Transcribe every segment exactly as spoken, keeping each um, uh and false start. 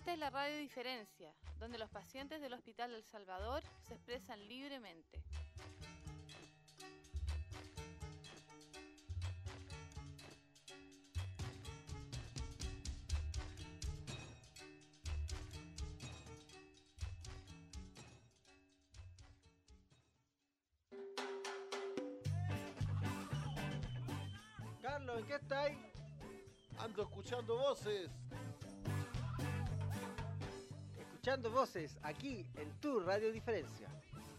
Esta es la Radio Diferencia, donde los pacientes del Hospital del Salvador se expresan libremente. Carlos, ¿en qué estáis? Ando escuchando voces. Escuchando voces aquí en tu Radio Diferencia.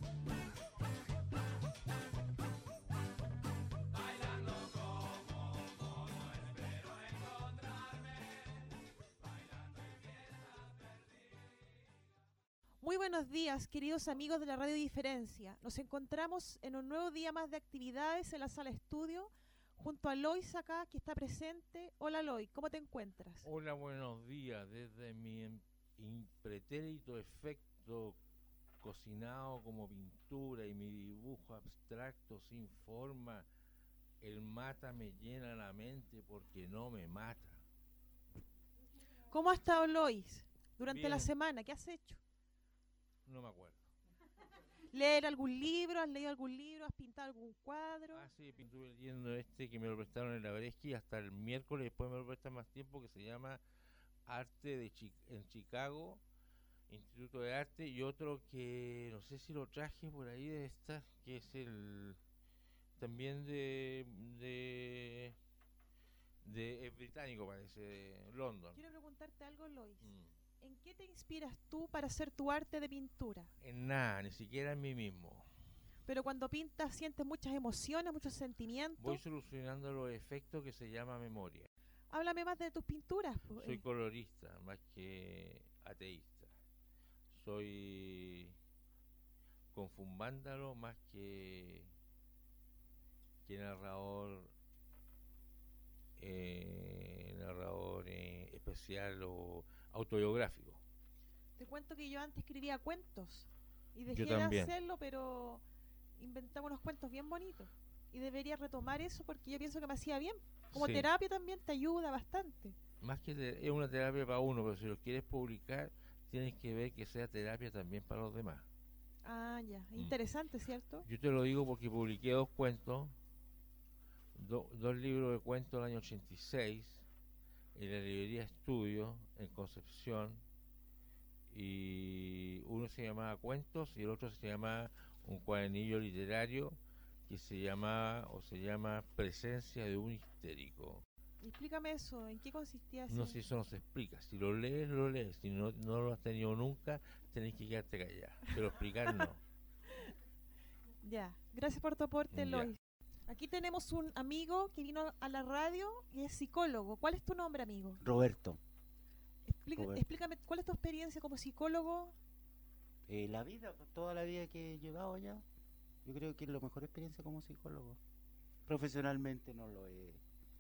Muy buenos días, queridos amigos de la Radio Diferencia. Nos encontramos en un nuevo día más de actividades en la sala estudio, junto a Lois acá, que está presente. Hola Lois, ¿cómo te encuentras? Hola, buenos días. Desde mi impretérito efecto cocinado como pintura y mi dibujo abstracto sin forma, el mata me llena la mente porque no me mata. ¿Cómo ha estado Lois durante Bien. la semana? ¿Qué has hecho? No me acuerdo. ¿Leer algún libro? ¿Has leído algún libro? ¿Has pintado algún cuadro? Ah, sí, estuve leyendo este que me lo prestaron en la Bresky hasta el miércoles, después me lo prestan más tiempo, que se llama Arte de Chi- en Chicago, Instituto de Arte, y otro que no sé si lo traje por ahí debe estar, que es el también de de, de es británico, parece, de London. Quiero preguntarte algo, Lois. Mm. ¿En qué te inspiras tú para hacer tu arte de pintura? En nada, ni siquiera en mí mismo. Pero cuando pintas sientes muchas emociones, muchos sentimientos. Voy solucionando los efectos que se llama memoria. Háblame más de tus pinturas. pues. Soy colorista más que ateísta. Soy confumándalo más que, que narrador eh, narrador eh, especial o autobiográfico. Te cuento que yo antes escribía cuentos y dejé Yo de también. hacerlo, pero inventaba unos cuentos bien bonitos. Y debería retomar eso porque yo pienso que me hacía bien. Como Sí. terapia también te ayuda bastante. Más que te- es una terapia para uno, pero si lo quieres publicar, tienes que ver que sea terapia también para los demás. Ah, ya. Mm. Interesante, ¿cierto? Yo te lo digo porque publiqué dos cuentos, do- dos libros de cuentos del año ochenta y seis en la librería Estudio en Concepción, y uno se llamaba Cuentos y el otro se llamaba un cuadernillo literario que se llamaba o se llama Presencia de un histérico. Explícame eso. ¿En qué consistía eso? No sé si eso no se explica. Si lo lees, lo lees. Si no, no lo has tenido nunca, tenés que quedarte callado. Pero explicar no. Ya. Gracias por tu aporte, Ya. Lois. Aquí tenemos un amigo que vino a la radio y es psicólogo. ¿Cuál es tu nombre, amigo? Roberto, Explica- Roberto. explícame, ¿cuál es tu experiencia como psicólogo? eh, la vida, toda la vida que he llevado ya, yo creo que es la mejor experiencia como psicólogo. Profesionalmente no lo he.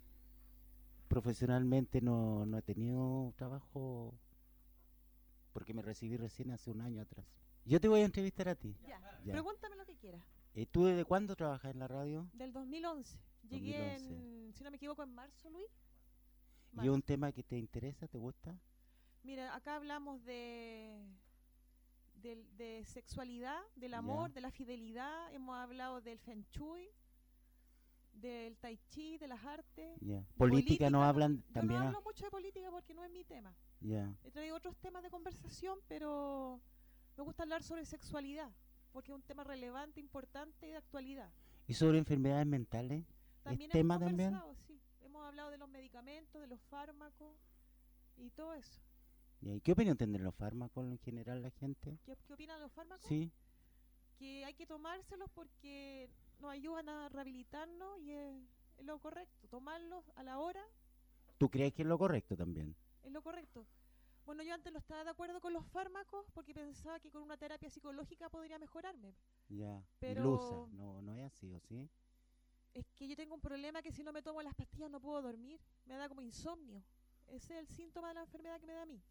Profesionalmente no, no he tenido trabajo porque me recibí recién hace un año atrás. Yo te voy a entrevistar a ti. Ya. Ya. Pregúntame lo que quieras. Eh, ¿Tú desde cuándo trabajas en la radio? Del dos mil once. Llegué dos mil once. en, si no me equivoco, en marzo, Luis. ¿Y Marzo. es un tema que te interesa, te gusta? Mira, acá hablamos de, del- de sexualidad, del amor, Ya. de la fidelidad. Hemos hablado del feng shui, del tai chi, de las artes. Ya. de Política no hablan Yo también. no ah, hablo mucho de política porque no es mi tema. Ya. He traído otros temas de conversación, pero me gusta hablar sobre sexualidad porque es un tema relevante, importante y de actualidad. ¿Y sobre enfermedades mentales? También ¿Es tema hemos también? conversado, sí. Hemos hablado de los medicamentos, de los fármacos y todo eso. Ya, ¿y qué opinión tendrán los fármacos en general la gente? ¿Qué, qué opinan de los fármacos? Sí. Que hay que tomárselos porque nos ayudan a rehabilitarnos y es, es lo correcto. Tomarlos a la hora ¿Tú crees que es lo correcto también? es lo correcto. Bueno, yo antes no estaba de acuerdo con los fármacos porque pensaba que con una terapia psicológica podría mejorarme. Ya. Pero- Ilusa, no, no es así, ¿o sí? Es que yo tengo un problema que si no me tomo las pastillas no puedo dormir. Me da como insomnio. Ese es el síntoma de la enfermedad que me da a mí.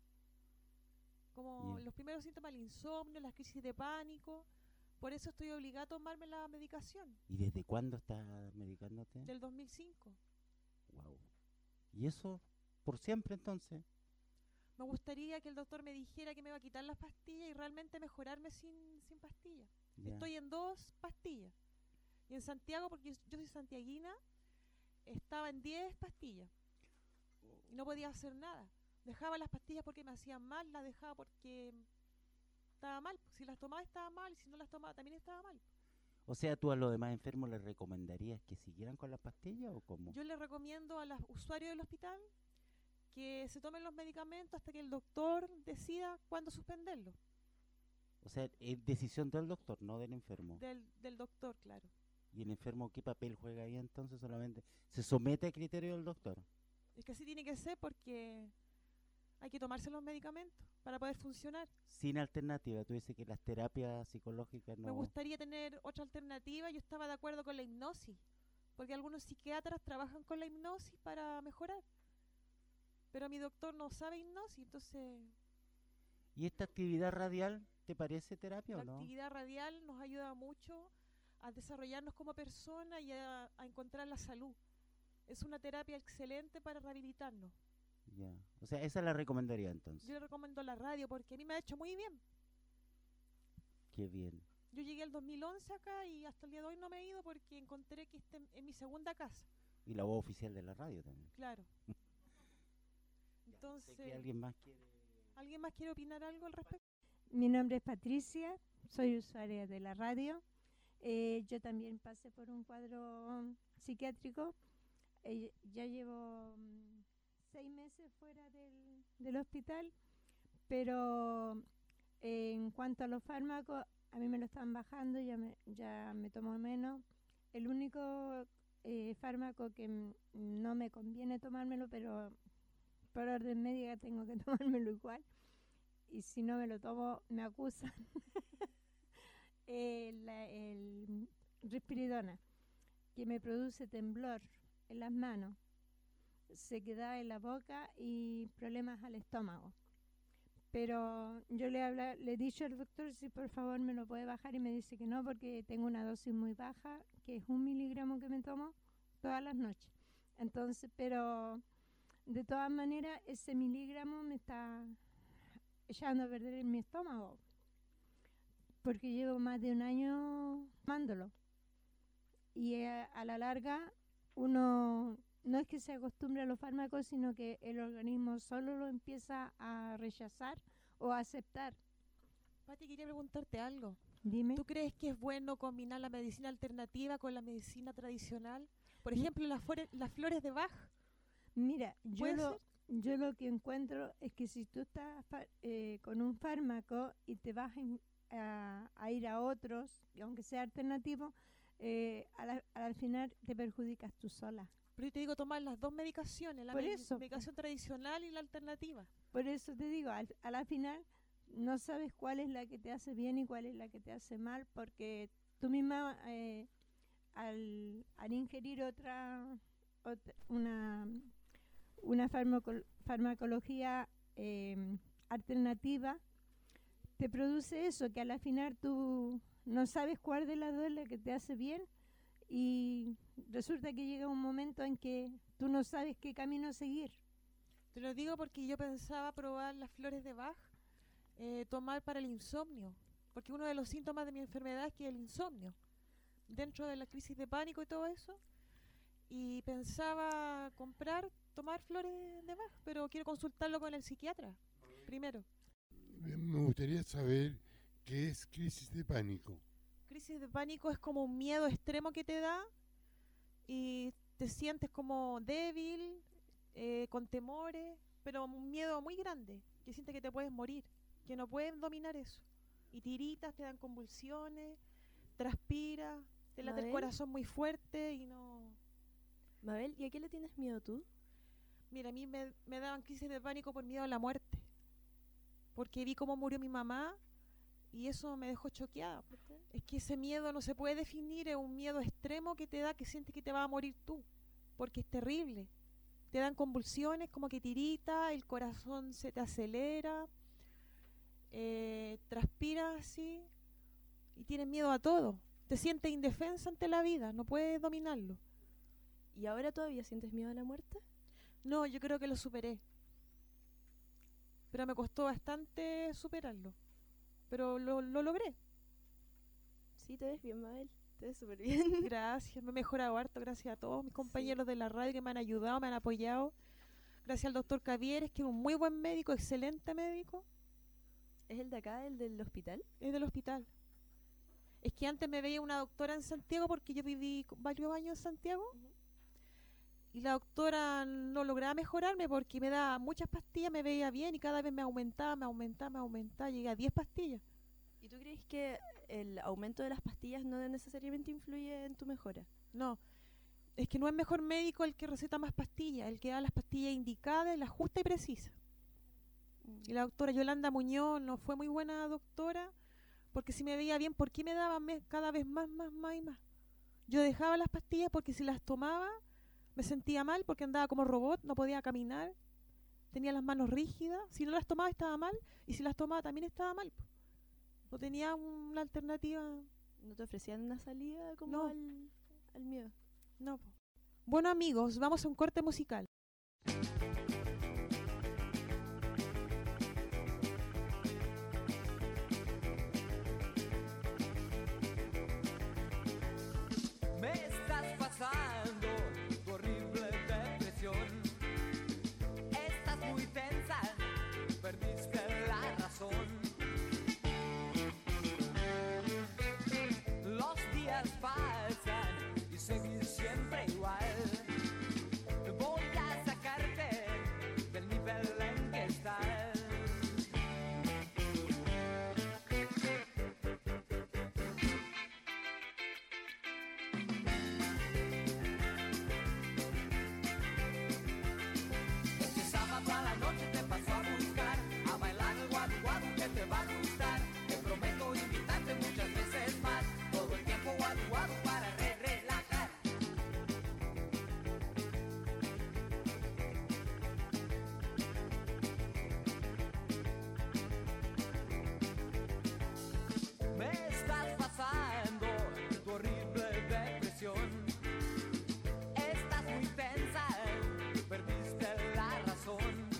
Como Ya. los primeros síntomas, el insomnio, las crisis de pánico. Por eso estoy obligada a tomarme la medicación. ¿Y desde cuándo estás medicándote? Del dos mil cinco. Wow. ¿Y eso por siempre entonces? me gustaría que el doctor me dijera que me va a quitar las pastillas y realmente mejorarme sin, sin pastillas. Ya. Estoy en dos pastillas. Y en Santiago, porque yo soy santiaguina, estaba en diez pastillas. Y no podía hacer nada. Dejaba las pastillas porque me hacían mal, las dejaba porque estaba mal. Si las tomaba estaba mal, y si no las tomaba también estaba mal. O sea, ¿tú a los demás enfermos les recomendarías que siguieran con las pastillas o cómo? Yo le recomiendo a los usuarios del hospital que se tomen los medicamentos hasta que el doctor decida cuándo suspenderlos. O sea, es decisión del doctor, no del enfermo. Del, del doctor, claro. ¿Y el enfermo qué papel juega ahí entonces? Solamente se somete a criterio del doctor. Es que así tiene que ser porque hay que tomarse los medicamentos para poder funcionar. Sin alternativa, tú dices que las terapias psicológicas no... Me gustaría tener otra alternativa. Yo estaba de acuerdo con la hipnosis, porque algunos psiquiatras trabajan con la hipnosis para mejorar. Pero mi doctor no sabe hipnosis, entonces... ¿Y esta actividad radial te parece terapia La o no? actividad radial nos ayuda mucho a desarrollarnos como persona y a, a encontrar la salud. Es una terapia excelente para rehabilitarnos. Ya. O sea, esa la recomendaría entonces. Yo le recomiendo la radio porque a mí me ha hecho muy bien. Qué bien. Yo llegué el dos mil once acá y hasta el día de hoy no me he ido porque encontré que este es mi segunda casa. Y la voz oficial de la radio también. Claro. Sé Entonces, que alguien más quiere... ¿alguien más quiere opinar algo al respecto? Mi nombre es Patricia, soy usuaria de la radio. Eh, yo también pasé por un cuadro um, psiquiátrico. Eh, ya llevo um, seis meses fuera del, del hospital, pero eh, en cuanto a los fármacos, a mí me lo están bajando, ya me, ya me tomo menos. El único eh, fármaco que m- no me conviene tomármelo, pero por orden médica tengo que tomármelo igual, y si no me lo tomo me acusan. eh, la- el risperidona, que me produce temblor en las manos, sequedad en la boca y problemas al estómago. Pero yo le, habla, le he dicho al doctor si por favor me lo puede bajar y me dice que no porque tengo una dosis muy baja, que es un miligramo que me tomo todas las noches. Entonces, pero de todas maneras ese miligramo me está echando a perder en mi estómago porque llevo más de un año tomándolo. Y eh, a la larga uno no es que se acostumbre a los fármacos, sino que el organismo solo lo empieza a rechazar o a aceptar. Pati, quería preguntarte algo. Dime. ¿Tú crees que es bueno combinar la medicina alternativa con la medicina tradicional? Por Mm. ejemplo, las, flore- las flores de Bach. Mira, yo ¿Puede lo, ser? yo lo que encuentro es que si tú estás fa- eh, con un fármaco y te vas a, in- a- a ir a otros, y aunque sea alternativo, eh, a la- al final te perjudicas tú sola. Pero yo te digo tomar las dos medicaciones, la Por me- eso, po. medicación tradicional y la alternativa. Por eso te digo, al, a la final no sabes cuál es la que te hace bien y cuál es la que te hace mal, porque tú misma eh, al, al ingerir otra, otra una, una farmaco- farmacología eh, alternativa, te produce eso, que a la final tú no sabes cuál de las dos es la que te hace bien y resulta que llega un momento en que tú no sabes qué camino seguir. Te lo digo porque yo pensaba probar las flores de Bach, eh, tomar para el insomnio, porque uno de los síntomas de mi enfermedad es que es el insomnio, dentro de la crisis de pánico y todo eso, y pensaba comprar, tomar flores de Bach, pero quiero consultarlo con el psiquiatra primero. Me gustaría saber qué es crisis de pánico. Crisis de pánico es como un miedo extremo que te da y te sientes como débil, eh, con temores, pero un miedo muy grande, que sientes que te puedes morir, que no puedes dominar eso. Y tiritas, te dan convulsiones, transpiras, te late el Mabel. corazón muy fuerte y no... Mabel, ¿y a qué le tienes miedo tú? Mira, a mí me, me daban crisis de pánico por miedo a la muerte, porque vi cómo murió mi mamá y eso me dejó choqueada. Es que ese miedo no se puede definir, es un miedo extremo que te da, que sientes que te vas a morir tú, porque es terrible. Te dan convulsiones, como que tirita, el corazón se te acelera, eh, transpiras así y tienes miedo a todo. Te sientes indefensa ante la vida, no puedes dominarlo. ¿Y ahora todavía sientes miedo a la muerte? No, yo creo que lo superé. pero me costó bastante superarlo. Pero lo, lo logré. Sí, te ves bien, Mabel. Te ves súper bien. Gracias, me he mejorado harto gracias a todos mis compañeros sí. de la radio que me han ayudado, me han apoyado. Gracias al doctor Cavieres, que es un muy buen médico, excelente médico. ¿Es el de acá, el del hospital? Es del hospital. Es que antes me veía una doctora en Santiago porque yo viví varios años en Santiago. Uh-huh. Y la doctora no lograba mejorarme porque me daba muchas pastillas, me veía bien y cada vez me aumentaba, me aumentaba, me aumentaba. Llegué a diez pastillas. ¿Y tú crees que el aumento de las pastillas no necesariamente influye en tu mejora? No, es que no es mejor médico el que receta más pastillas, el que da las pastillas indicadas, las justas y precisas. Mm. Y la doctora Yolanda Muñoz no fue muy buena doctora, porque si me veía bien, ¿por qué me daba me- cada vez más, más, más y más? Yo dejaba las pastillas porque si las tomaba me sentía mal, porque andaba como robot, no podía caminar, tenía las manos rígidas, si no las tomaba estaba mal, y si las tomaba también estaba mal. No tenía una alternativa. ¿No te ofrecían una salida como no. al, al miedo? No. Bueno, amigos, vamos a un corte musical. Me estás pasando tu horrible depresión. Estás muy tensa, perdiste la razón. Los días pasan y seguís siempre igual. Voy a sacarte del nivel en que estás. Este sábado a la noche te paso a buscar, a bailar el guadu guadu que te va a gustar. Te prometo invitarte muchas veces más, todo el tiempo guadu guadu para re relajar. Me estás pasando tu horrible depresión. Estás muy tensa, perdiste la razón.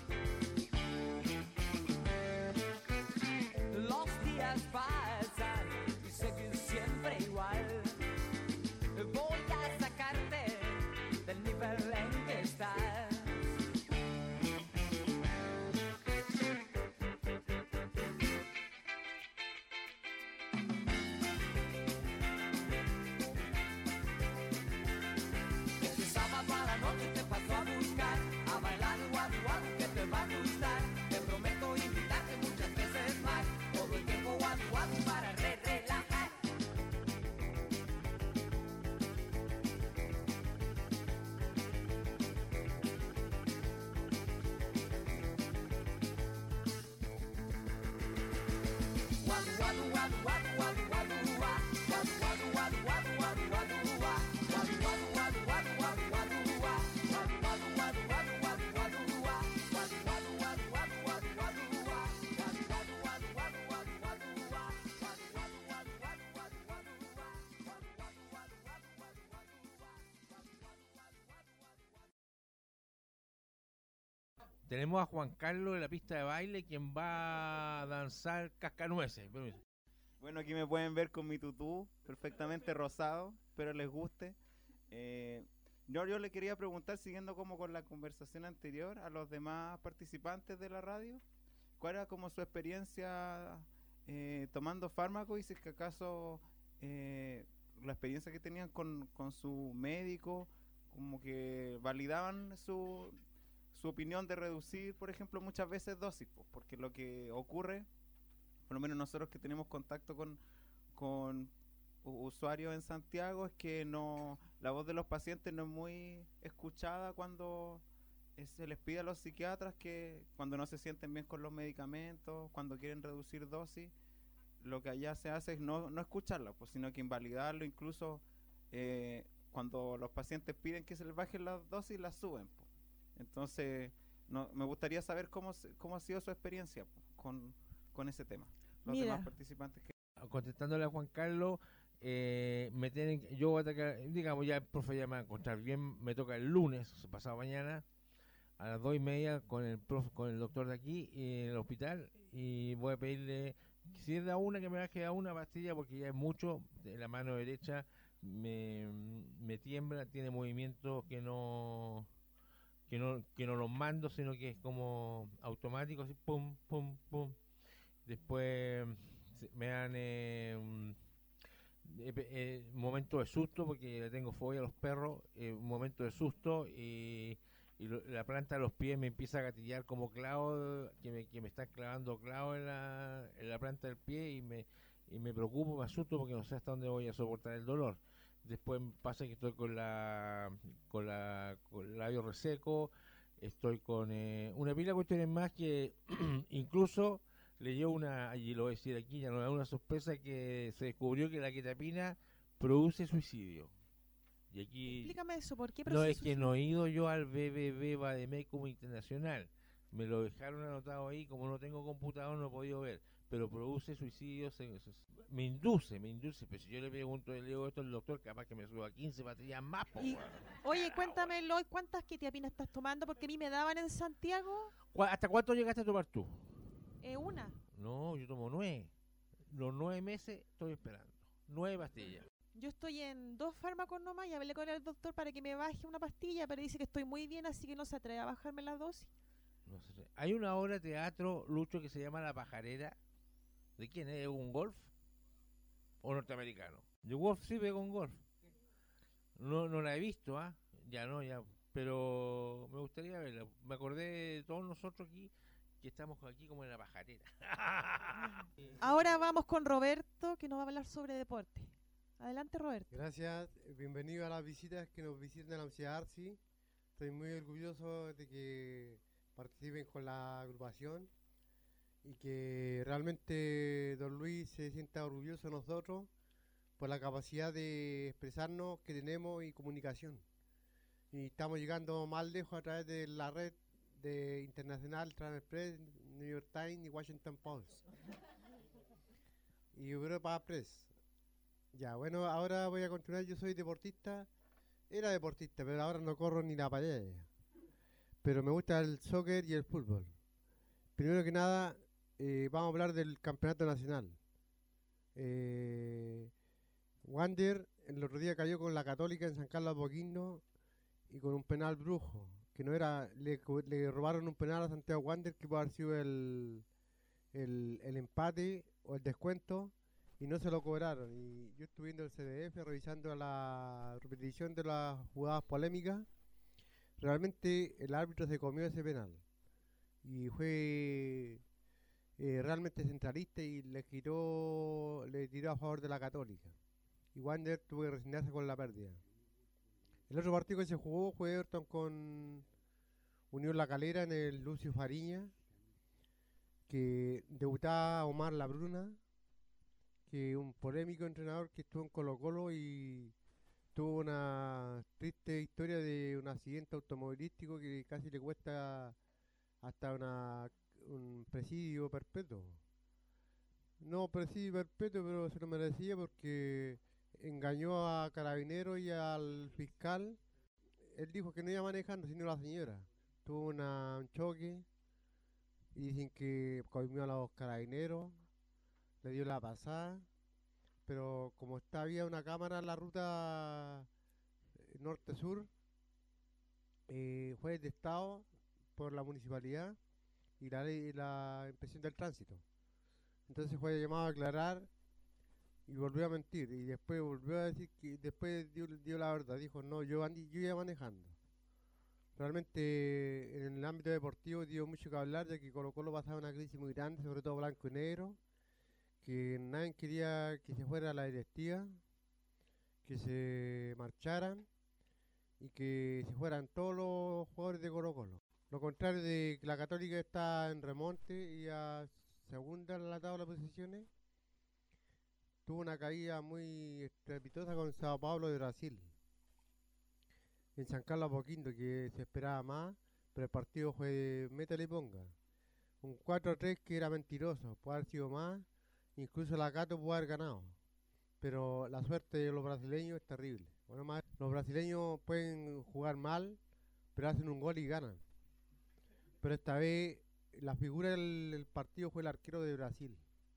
Los días pasan y seguís siempre igual. Voy a sacarte del nivel en que estás. Este sábado a la noche te paso a buscar, a bailar el guadu guadu que te va a gustar. Te prometo invitarte muchas veces más, todo el tiempo guadu guadu para re relajar. Guadu guadu guadu guadu guadu guadu gua. Guadu guadu guadu guadu guadu guadu gua. Guadu guadu guadu guadu guadu guadu gua. Guadu guadu guadu guadu guadu guadu gua. Guadu guadu guadu guadu guadu guadu gua. Guadu guadu guadu guadu guadu guadu gua. Guadu guadu guadu guadu guadu guadu guadu gua. Guadu guadu guadu guadu guadu guadu. Tenemos a Juan Carlos de la pista de baile, quien va a danzar cascanueces. Permiso. Bueno, aquí me pueden ver con mi tutú, perfectamente rosado, espero les guste. Eh, yo, yo le quería preguntar, siguiendo como con la conversación anterior, a los demás participantes de la radio, ¿cuál era como su experiencia eh, tomando fármacos y si es que acaso eh, la experiencia que tenían con, con su médico, como que validaban su, su opinión de reducir, por ejemplo, muchas veces dosis, pues, porque lo que ocurre, por lo menos nosotros que tenemos contacto con, con u- usuarios en Santiago, es que no la voz de los pacientes no es muy escuchada cuando eh, se les pide a los psiquiatras que cuando no se sienten bien con los medicamentos, cuando quieren reducir dosis, lo que allá se hace es no, no escucharla, pues, sino que invalidarlo. Incluso eh, cuando los pacientes piden que se les bajen las dosis, las suben, pues. Entonces no, me gustaría saber cómo, se- cómo ha sido su experiencia, pues, con, con ese tema. Los Mira. demás participantes que... Contestándole a Juan Carlos, eh, me tienen, yo voy a atacar, digamos, ya el profe ya me va a encontrar bien, me toca el lunes, o sea, pasado mañana, a las dos y media con el prof, con el doctor de aquí en el hospital, y voy a pedirle, si es de a una, que me baje a una pastilla, porque ya es mucho. De la mano derecha me, me tiembla, tiene movimientos que no que no que no los mando, sino que es como automático, así pum pum pum. Después se- me dan eh, un eh, pe- eh, momento de susto, porque le tengo fobia a los perros, eh, un momento de susto, y, y lo- la planta de los pies me empieza a gatillar como clavo, que me, que me están clavando clavos en la, en la planta del pie, y me, y me preocupo, me asusto, porque no sé hasta dónde voy a soportar el dolor. Después pasa que estoy con la con la con el labio reseco, estoy con eh, una pila de cuestiones más que incluso le dio una, y lo voy a decir aquí, ya no da una sorpresa, que se descubrió que la quetapina produce suicidio. Y aquí Explícame eso, ¿por qué no produce es que suicidio? no he ido yo al B B B Bademecum Internacional, me lo dejaron anotado ahí, como no tengo computador no he podido ver, pero produce suicidio, se- se- me induce, me induce, pero si yo le pregunto, le digo esto al doctor, capaz que me suba quince baterías más, po, Y, weón. oye, cuéntame, Loy, ¿cuántas quetiapinas estás tomando? Porque a mí me daban en Santiago ¿Cuá- ¿Hasta cuánto llegaste a tomar tú? eh, una. No, yo tomo nueve. Los nueve meses estoy esperando. Nueve pastillas. Yo estoy en dos fármacos nomás y hablé con el doctor para que me baje una pastilla, pero dice que estoy muy bien, así que no se atreve a bajarme la dosis. No sé. Hay una obra de teatro, Lucho, que se llama La Pajarera. ¿De quién es? ¿Es un golf? ¿O norteamericano? De golf, sí, pega un golf. No, no la he visto, ¿ah? Ya no, ya. Pero me gustaría verla. Me acordé de todos nosotros aquí, que estamos aquí como en La Pajarera. Ahora vamos con Roberto, que nos va a hablar sobre deporte. Adelante, Roberto. Gracias, eh, bienvenido a las visitas que nos visitan de la Universidad Arci. Estoy muy orgulloso de que participen con la agrupación y que realmente don Luis se sienta orgulloso de nosotros por la capacidad de expresarnos que tenemos y comunicación. Y estamos llegando más lejos a través de la red de internacional Trans Press, New York Times y Washington Post. Y Europa Press. Ya, bueno, ahora voy a continuar. Yo soy deportista. Era deportista, pero ahora no corro ni la pared. Pero me gusta el soccer y el fútbol. Primero que nada, eh, vamos a hablar del campeonato nacional. Eh, Wander el otro día cayó con la Católica en San Carlos de Apoquindo y con un penal brujo. Que no era, le, co- le robaron un penal a Santiago Wander que puede haber sido el, el, el empate o el descuento. Y no se lo cobraron. Y yo estuve viendo el C D F, revisando la repetición de las jugadas polémicas. Realmente el árbitro se comió ese penal. Y fue eh, realmente centralista y le tiró, le tiró a favor de la Católica. Y Wander tuvo que resignarse con la pérdida. El otro partido que se jugó fue Everton con Unión La Calera en el Lucio Fariña, que debutaba Omar Labruna, que un polémico entrenador que estuvo en Colo Colo y tuvo una triste historia de un accidente automovilístico que casi le cuesta hasta una, un presidio perpetuo. No presidio perpetuo, pero se lo merecía porque engañó a Carabineros y al fiscal. Él dijo que no iba manejando, sino la señora. Tuvo una, un choque y dicen que comió a los carabineros, le dio la pasada, pero como está había una cámara en la ruta eh, norte-sur, eh, fue detectado por la municipalidad y la ley, la inspección del tránsito. Entonces fue llamado a aclarar y volvió a mentir y después volvió a decir que después dio, dio la verdad, dijo no, yo andí, yo iba manejando. Realmente en el ámbito deportivo dio mucho que hablar, ya que Colo Colo pasaba una crisis muy grande, sobre todo blanco y negro, que nadie quería que se fuera la directiva, que se marcharan y que se fueran todos los jugadores de Colo Colo. Lo contrario de que la Católica está en remonte y a segunda en la tabla de posiciones, tuvo una caída muy estrepitosa con Sao Paulo de Brasil. En San Carlos Apoquindo, que se esperaba más, pero el partido fue de métale y ponga. Un cuatro a tres que era mentiroso, puede haber sido más, incluso la Cato puede haber ganado. Pero la suerte de los brasileños es terrible. Bueno, más, los brasileños pueden jugar mal, pero hacen un gol y ganan. pero esta vez la figura del, del partido fue el arquero de Brasil,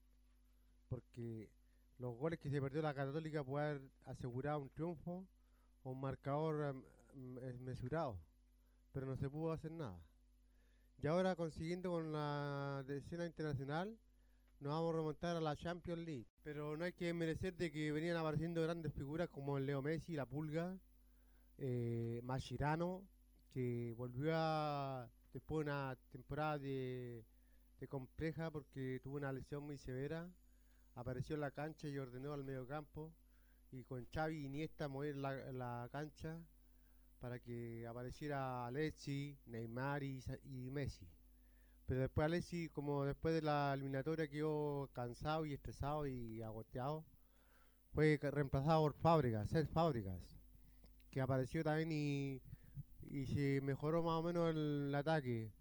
porque los goles que se perdió la Católica puede haber asegurado un triunfo o un marcador um, mesurado, pero no se pudo hacer nada. Y ahora, consiguiendo con la escena internacional, nos vamos a remontar a la Champions League. Pero no hay que merecer de que venían apareciendo grandes figuras como el Leo Messi, la Pulga, eh, Mascherano, que volvió a, después de una temporada de, de compleja porque tuvo una lesión muy severa, apareció en la cancha y ordenó al mediocampo, y con Xavi y Iniesta mover la, la cancha para que apareciera Alexis, Neymar y, y Messi. Pero después Alexis, como después de la eliminatoria, quedó cansado y estresado y agoteado, fue reemplazado por Fábregas, Cesc Fábregas, que apareció también y, y se mejoró más o menos el, el ataque,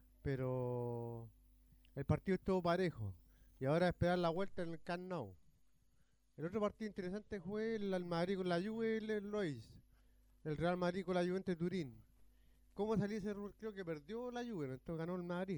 pero el partido estuvo parejo y ahora esperar la vuelta en el Camp Nou. El otro partido interesante fue el, el Madrid con la Juve, el, el Lois, el Real Madrid con la Juventus de Turín. ¿Cómo salió ese error? Creo que perdió la Juve, entonces ganó el Madrid.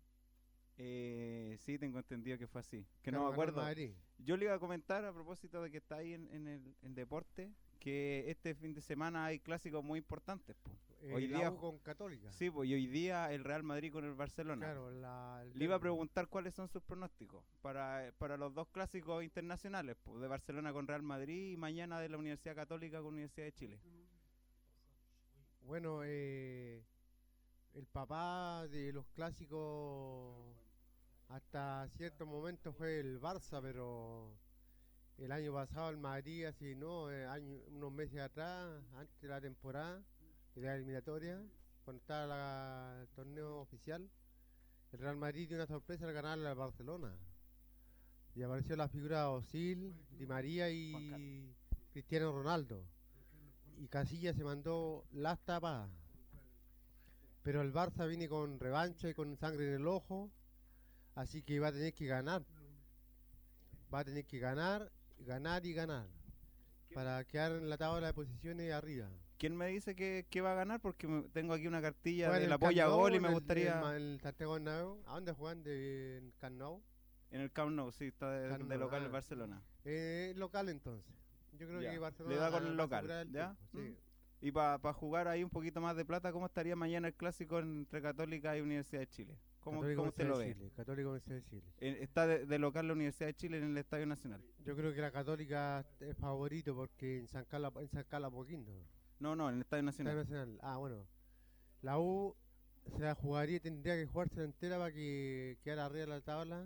Eh, sí, tengo entendido que fue así. Que Claro, no me ganó el acuerdo. Madrid. Yo le iba a comentar a propósito de que está ahí en, en el en deporte, que este fin de semana hay clásicos muy importantes. Po. Eh, Hoy la día U con Católica. Sí, pues y hoy día el Real Madrid con el Barcelona. Claro, la, el Le iba a derbi. preguntar cuáles son sus pronósticos para, para los dos clásicos internacionales, po, de Barcelona con Real Madrid y mañana de la Universidad Católica con Universidad de Chile. Bueno, eh, el papá de los clásicos hasta cierto momento fue el Barça, pero el año pasado el Madrid, así no, eh, año, unos meses atrás, antes de la temporada, de la eliminatoria, cuando estaba la- el torneo oficial, el Real Madrid dio una sorpresa al ganarle al Barcelona. Y apareció la figura de Osil, Di María y Cristiano Ronaldo. Y Casillas se mandó las tapadas. Pero el Barça viene con revancha y con sangre en el ojo, así que va a tener que ganar. Va a tener que ganar, ganar y ganar, para quedar en la tabla de posiciones arriba. ¿Quién me dice que, que va a ganar? Porque me- tengo aquí una cartilla Juegan de en la el Camp polla Nou, gol y en me el- gustaría... En, el, en el Santiago Bernabéu. ¿A dónde juegan de en Camp Nou? En el Camp Nou, sí, está de, Camp de Nou, local ah. el Barcelona. Eh, local entonces. Yo creo Ya, que Barcelona le da con va el a local, asegurar el ¿ya? triunfo, sí. Mm. Y para jugar ahí un poquito más de plata, ¿cómo estaría mañana el clásico entre Católica y Universidad de Chile? ¿Cómo, Católica cómo usted Universidad lo de ve? Chile, Católica Universidad de Chile. Eh, Está de, de local la Universidad de Chile en el Estadio Nacional. Yo creo que la Católica es favorito porque en San Carlos, en San Carlos Apoquindo. No, no, en el Estadio Nacional. Estadio Nacional. Ah, bueno. La U se la jugaría, tendría que jugarse entera para que quedara arriba de la tabla.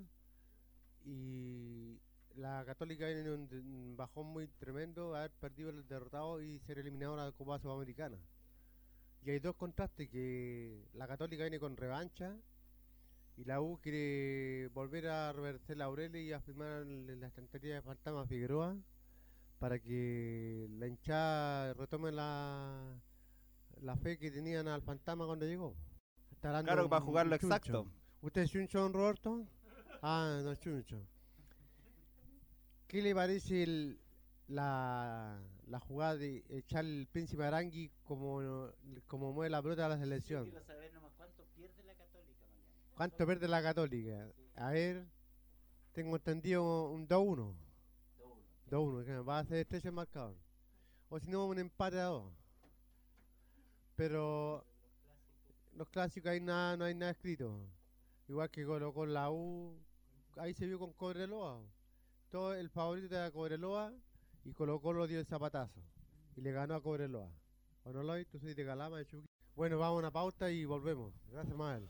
Y la Católica viene en un, de- un bajón muy tremendo, haber perdido el derrotado y ser eliminado en la Copa Sudamericana. Y hay dos contrastes, que la Católica viene con revancha y la U quiere volver a revertir laureles y a firmar en la estantería de Fantasma Figueroa para que la hinchada retome la, la fe que tenían al Fantasma cuando llegó. Está hablando Claro, un- para jugarlo un chuncho. exacto. ¿Usted es chuncho, don Roberto? Ah, no es chuncho. ¿Qué le parece el, la, la jugada de echar el Príncipe Arangui como, como mueve la pelota a la selección? Quiero saber nomás cuánto pierde la Católica mañana. ¿Cuánto pierde la Católica? A ver, tengo entendido un dos uno. dos uno, que va a ser estrecho el marcador. O si no, un empate a dos. Pero los clásicos ahí nada, no hay nada escrito. Igual que con, con la U, ahí se vio con Cobreloa. Todo el favorito era Cobreloa y Colo Colo dio el zapatazo. Y le ganó a Cobreloa. ¿O no lo hay? Tú soy de Calama, de Chuqui. Bueno, vamos a una pauta y volvemos. Gracias, Mael.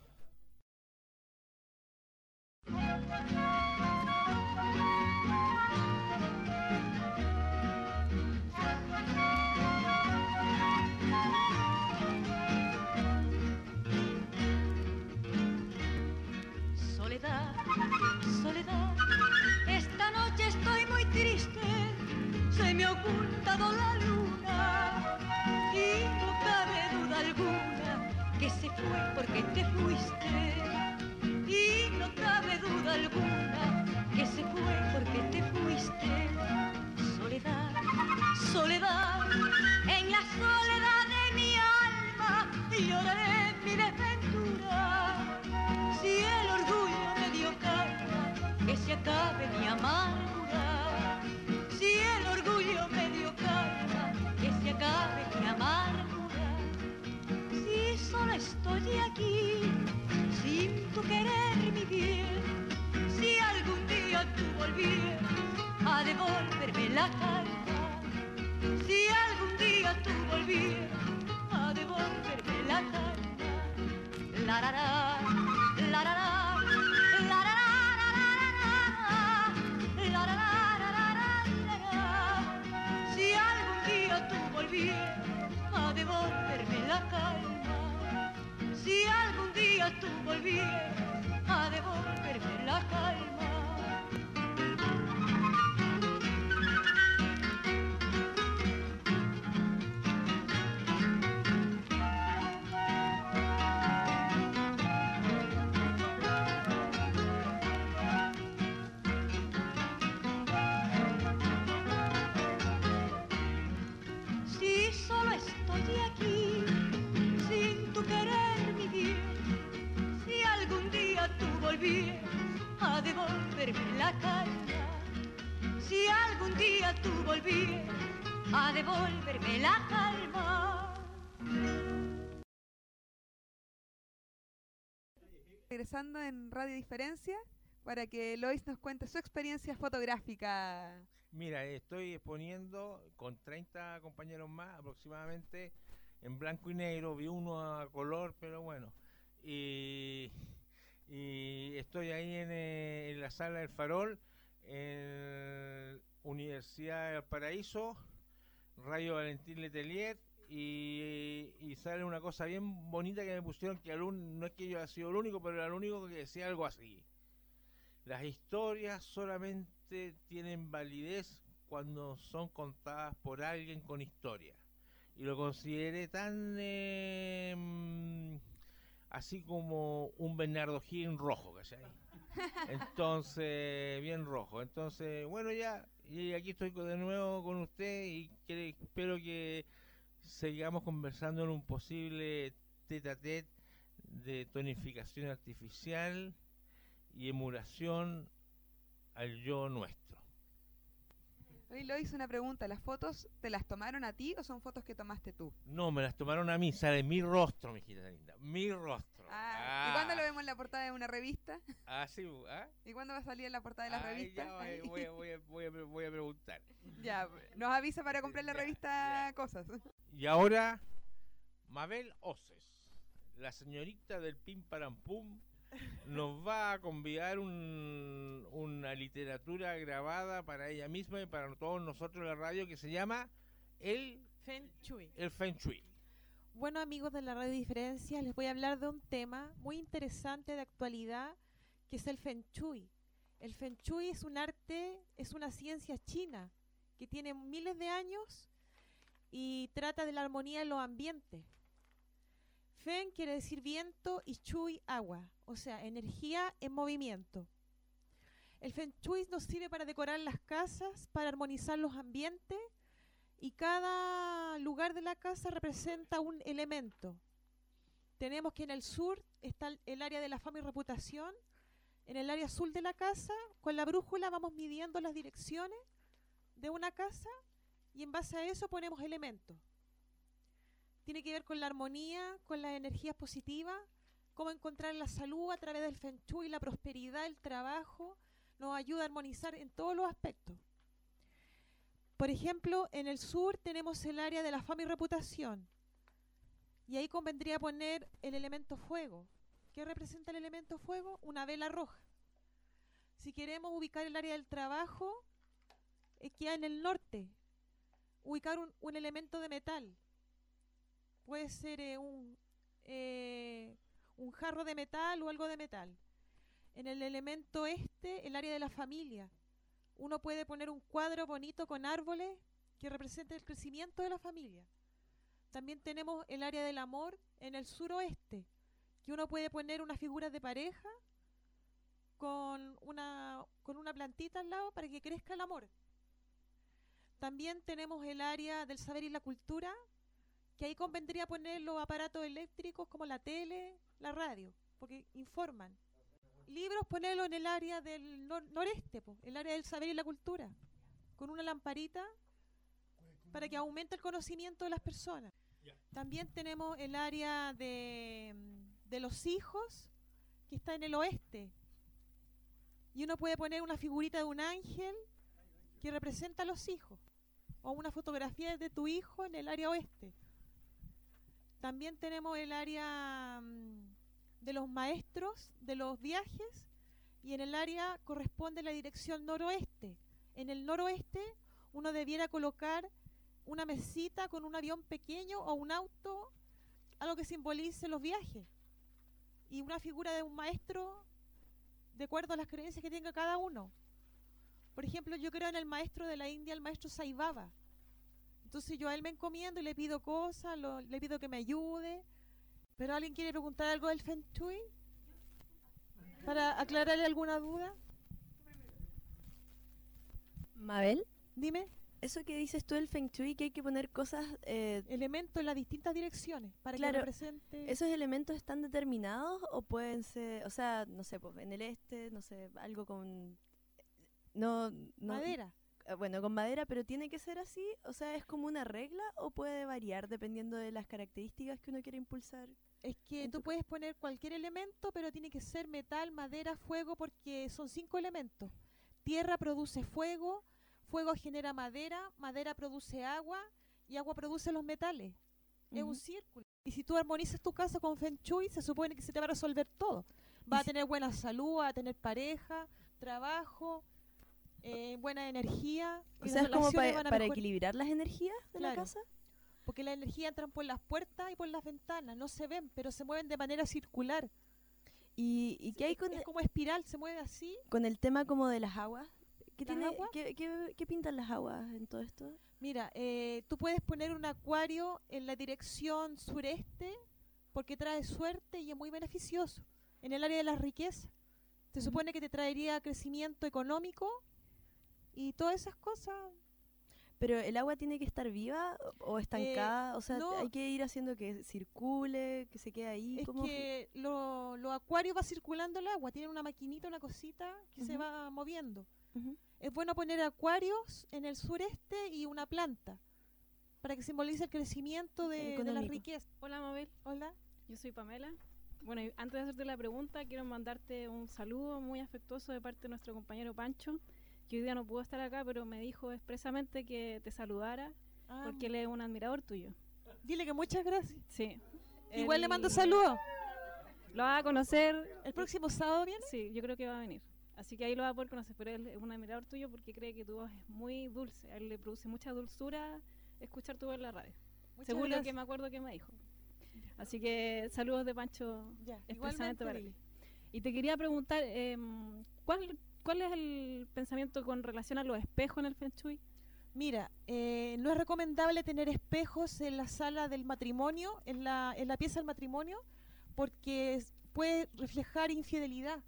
Soledad, soledad, esta noche estoy muy triste, se me ha ocultado la luna y no cabe duda alguna que se fue porque te fuiste y no cabe duda alguna que se fue porque estoy aquí, sin tu querer mi bien. Si algún día tú volvieras a devolverme la calma, si algún día tú volvieras a devolverme la calma, la la la, la la la. A devolverme la calma, si algún día tú volvieras a devolverme la calma. Si solo estoy aquí, sin tu querer mi bien, si algún día tú volvieras a devolverme la calma, si algún día tú volvieras a devolverme la calma. Regresando en Radio Diferencia para que Lois nos cuente su experiencia fotográfica. Mira, estoy exponiendo con treinta compañeros más aproximadamente en blanco y negro, vi uno a color, pero bueno. Y, y estoy ahí en, eh, en la sala del Farol, en Universidad del Paraíso, Radio Valentín Letelier, y, y sale una cosa bien bonita que me pusieron, que algún, no es que yo haya sido el único, pero era el único que decía algo así. Las historias solamente tienen validez cuando son contadas por alguien con historia. Y lo consideré tan eh, así como un Bernardo Higgins rojo, ¿cachai? Entonces, bien rojo. Entonces, bueno, ya, y aquí estoy de nuevo con usted y que, espero que sigamos conversando en un posible tete a tete de tonificación artificial y emulación al yo nuestro. Hoy Lois, una pregunta, ¿las fotos te las tomaron a ti o son fotos que tomaste tú? No, me las tomaron a mí, sale mi rostro, mi hijita linda, mi rostro. Ah, ¿y cuándo lo vemos en la portada de una revista? Ah, sí, ¿ah? ¿Y cuándo va a salir en la portada de la Ay, revista? ya voy, voy, a- voy, a- voy, a- voy a preguntar. Ya, nos avisa para comprar la Ya, revista Cosas. Y ahora, Mabel Oces, la señorita del Pim Param Pum, nos va a convidar un, una literatura grabada para ella misma y para todos nosotros en la radio que se llama El Feng Shui. El Feng Shui. Bueno, amigos de la Radio Diferencia, les voy a hablar de un tema muy interesante de actualidad, que es el Feng Shui. El Feng Shui es un arte, es una ciencia china que tiene miles de años y trata de la armonía en los ambientes. Feng quiere decir viento y Shui agua, o sea, energía en movimiento. El Feng Shui nos sirve para decorar las casas, para armonizar los ambientes, y cada lugar de la casa representa un elemento. Tenemos que en el sur está el, el área de la fama y reputación. En el área azul de la casa, con la brújula vamos midiendo las direcciones de una casa y en base a eso ponemos elementos. Tiene que ver con la armonía, con las energías positivas, cómo encontrar la salud a través del Feng Shui, la prosperidad, el trabajo, nos ayuda a armonizar en todos los aspectos. Por ejemplo, en el sur tenemos el área de la fama y reputación. Y ahí convendría poner el elemento fuego. ¿Qué representa el elemento fuego? Una vela roja. Si queremos ubicar el área del trabajo, eh, queda en el norte. Ubicar un, un elemento de metal. Puede ser eh, un, eh, un jarro de metal o algo de metal. En el elemento este, el área de la familia. Uno puede poner un cuadro bonito con árboles que represente el crecimiento de la familia. También tenemos el área del amor en el suroeste, que uno puede poner unas figuras de pareja con una, con una plantita al lado para que crezca el amor. También tenemos el área del saber y la cultura, que ahí convendría poner los aparatos eléctricos como la tele, la radio, porque informan. Libros, ponerlo en el área del nor noreste, po, el área del saber y la cultura, con una lamparita para que aumente el conocimiento de las personas. También tenemos el área de, de los hijos, que está en el oeste. Y uno puede poner una figurita de un ángel que representa a los hijos, o una fotografía de tu hijo en el área oeste. También tenemos el área mm, de los maestros, de los viajes, y en el área corresponde la dirección noroeste. En el noroeste uno debiera colocar una mesita con un avión pequeño o un auto, algo que simbolice los viajes, y una figura de un maestro de acuerdo a las creencias que tenga cada uno. Por ejemplo, yo creo en el maestro de la India, el maestro Sai Baba. Entonces yo a él me encomiendo y le pido cosas, lo, le pido que me ayude. ¿Pero alguien quiere preguntar algo del Feng Shui? Para aclararle alguna duda. Mabel, dime. Eso que dices tú del Feng Shui, que hay que poner cosas... Eh, elementos en las distintas direcciones para claro, que represente... ¿esos elementos están determinados o pueden ser, o sea, no sé, pues en el este, no sé, algo con... No, no, madera. eh, Bueno, con madera, pero tiene que ser así, o sea, ¿es como una regla o puede variar dependiendo de las características que uno quiere impulsar? Es que tú puedes poner cualquier elemento, pero tiene que ser metal, madera, fuego, porque son cinco elementos. Tierra produce fuego, fuego genera madera, madera produce agua y agua produce los metales. Uh-huh. Es un círculo. Y si tú armonizas tu casa con Feng Shui, se supone que se te va a resolver todo. Vas a tener buena salud, vas a tener pareja, trabajo, eh, buena energía. O sea, es como pa para equilibrar las energías de claro, la casa. Porque las energías entran por las puertas y por las ventanas, no se ven, pero se mueven de manera circular. ¿Y, y qué hay con es, es como espiral, se mueve así. Con el tema como de las aguas? ¿Qué, ¿Las tiene, aguas? ¿qué, qué, ¿Qué pintan las aguas en todo esto? Mira, eh, tú puedes poner un acuario en la dirección sureste porque trae suerte y es muy beneficioso. En el área de las riquezas. Se uh-huh. supone que te traería crecimiento económico y todas esas cosas. ¿Pero el agua tiene que estar viva o estancada? Eh, o sea, no, hay que ir haciendo que circule, que se quede ahí. Es ¿Cómo? que los lo acuarios va circulando el agua, tienen una maquinita, una cosita que uh-huh. se va moviendo. Uh-huh. Es bueno poner acuarios en el sureste y una planta para que simbolice el crecimiento de, de la riqueza. Hola, Mabel. Hola. Yo soy Pamela. Bueno, y antes de hacerte la pregunta, quiero mandarte un saludo muy afectuoso de parte de nuestro compañero Pancho, que hoy día no pudo estar acá, pero me dijo expresamente que te saludara, ah, porque él es un admirador tuyo. Dile que muchas gracias. Sí. Igual él le mando saludos. Lo va a conocer. ¿El próximo sábado viene? Sí, yo creo que va a venir. Así que ahí lo va a poder conocer, pero él es un admirador tuyo porque cree que tu voz es muy dulce. A él le produce mucha dulzura escuchar tu voz en la radio. Muchas según gracias. Lo que me acuerdo que me dijo. Así que saludos de Pancho ya, expresamente para ti. Y te quería preguntar, eh, ¿cuál, ¿cuál es el pensamiento con relación a los espejos en el Feng Shui? Mira, eh, no es recomendable tener espejos en la sala del matrimonio, en la, en la pieza del matrimonio, porque puede reflejar infidelidad.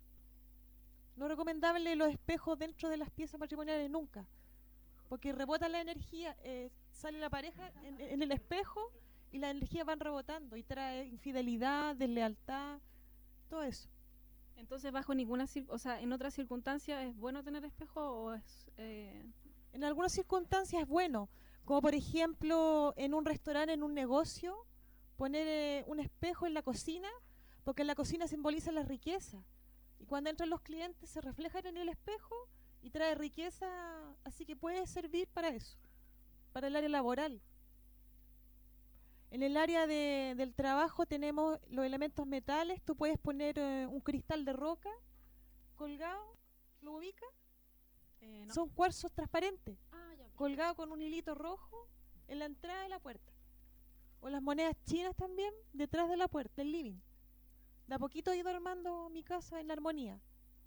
No es recomendable los espejos dentro de las piezas matrimoniales nunca, porque rebota la energía, eh, sale la pareja en, en el espejo y las energías van rebotando y trae infidelidad, deslealtad, todo eso. Entonces, bajo ninguna, o sea, en otras circunstancias, ¿es bueno tener espejo o es...? Eh... En algunas circunstancias es bueno, como por ejemplo en un restaurante, en un negocio, poner eh, un espejo en la cocina, porque en la cocina simboliza la riqueza. Y cuando entran los clientes se reflejan en el espejo y trae riqueza, así que puede servir para eso, para el área laboral. En el área de, del trabajo tenemos los elementos metales, tú puedes poner eh, un cristal de roca colgado, ¿lo ubicas? Eh, no. Son cuarzos transparentes, ah, ya, colgado con un hilito rojo en la entrada de la puerta. O las monedas chinas también, detrás de la puerta, el living. De a poquito he ido armando mi casa en armonía.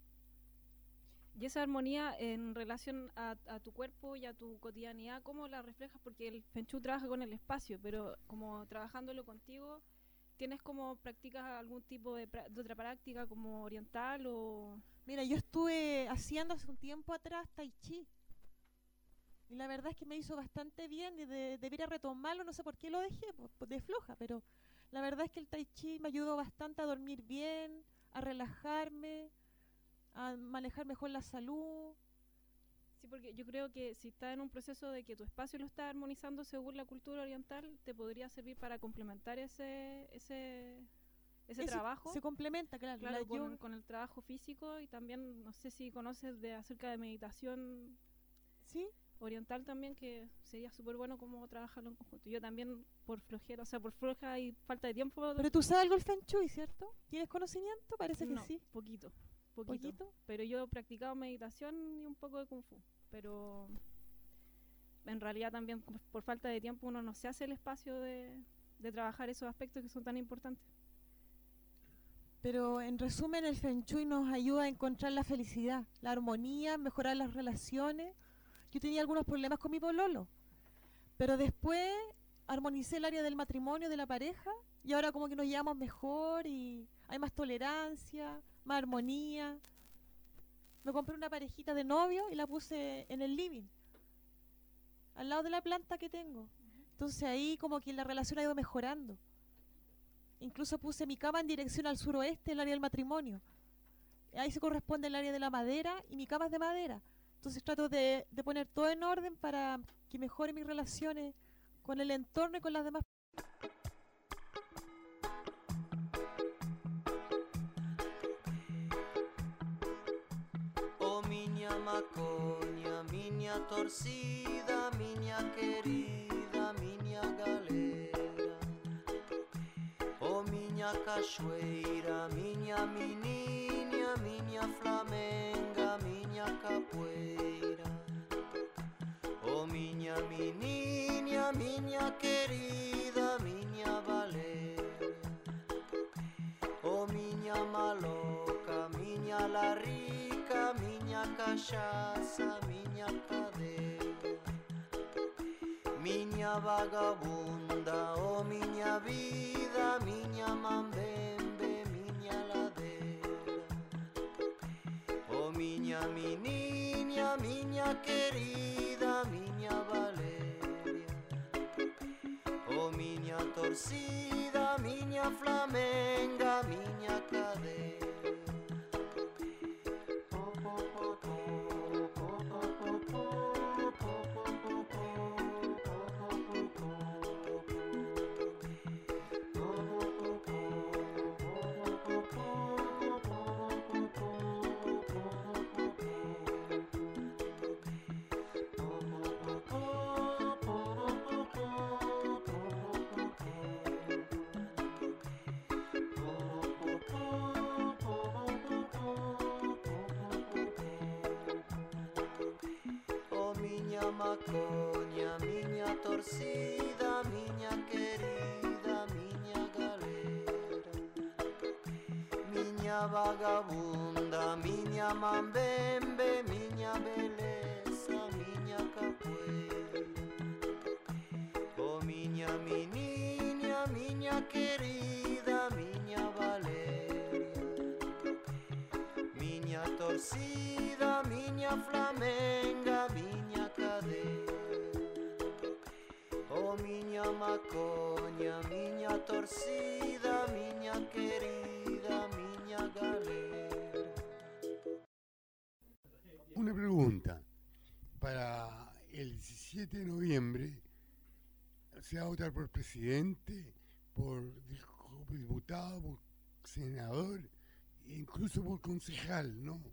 Y esa armonía en relación a, a tu cuerpo y a tu cotidianidad, ¿cómo la reflejas? Porque el Feng Shui trabaja con el espacio, pero como trabajándolo contigo, ¿tienes como practicas algún tipo de, de otra práctica como oriental o...? Mira, yo estuve haciendo hace un tiempo atrás Tai Chi. Y la verdad es que me hizo bastante bien y de, debería retomarlo, no sé por qué lo dejé, pues de floja, pero la verdad es que el Tai Chi me ayudó bastante a dormir bien, a relajarme, a manejar mejor la salud. Sí, porque yo creo que si estás en un proceso de que tu espacio lo está armonizando según la cultura oriental, te podría servir para complementar ese ese ese, Ese trabajo. se complementa, claro, Claro, la con, yoga. con el trabajo físico, y también, no sé si conoces de acerca de meditación ¿Sí? oriental también, que sería súper bueno como trabajarlo en conjunto. Yo también por flojera, o sea, por floja y falta de tiempo. Pero tú sabes algo del Feng Shui, ¿cierto? ¿Tienes conocimiento? Parece que No, sí. poquito, poquito. ¿Poquito? Pero yo he practicado meditación y un poco de kung fu. Pero en realidad también por, por falta de tiempo uno no se hace el espacio de, de trabajar esos aspectos que son tan importantes. Pero en resumen, el Feng Shui nos ayuda a encontrar la felicidad, la armonía, mejorar las relaciones. Yo tenía algunos problemas con mi pololo, pero después armonicé el área del matrimonio, de la pareja, y ahora como que nos llevamos mejor y hay más tolerancia, más armonía. Me compré una parejita de novio y la puse en el living, al lado de la planta que tengo. Entonces ahí como que la relación ha ido mejorando. Incluso puse mi cama en dirección al suroeste, el área del matrimonio. Ahí se corresponde el área de la madera y mi cama es de madera. Entonces trato de, de poner todo en orden para que mejore mis relaciones con el entorno y con las demás. Oh miña maconha, miña torcida, miña querida, miña galera. Oh miña cachoeira, miña meniña, miña flamenga, miña capoeira. Oh miña meniña, miña querida, miña valera. Oh miña maloca, miña la rica, miña cachaça, miña cadeira. Miña vagabunda, oh miña vida, miña mambembe, miña ladeira. Oh miña meniña, miña querida, miña Valeria. Oh miña torcida, miña flamenga, miña cadeira. Oh miña maconha, miña torcida, miña querida, miña galera. Miña vagabunda, miña mambembe, miña beleza, miña capoeira. Oh miña meniña, miña querida, miña Valeria. Miña torcida, miña flamenga, miña cadeira. Oh miña maconha, miña torcida, miña querida, miña galera. Una pregunta. Para el diecisiete de noviembre se va a votar por presidente, por diputado, por senador, e incluso por concejal, ¿no?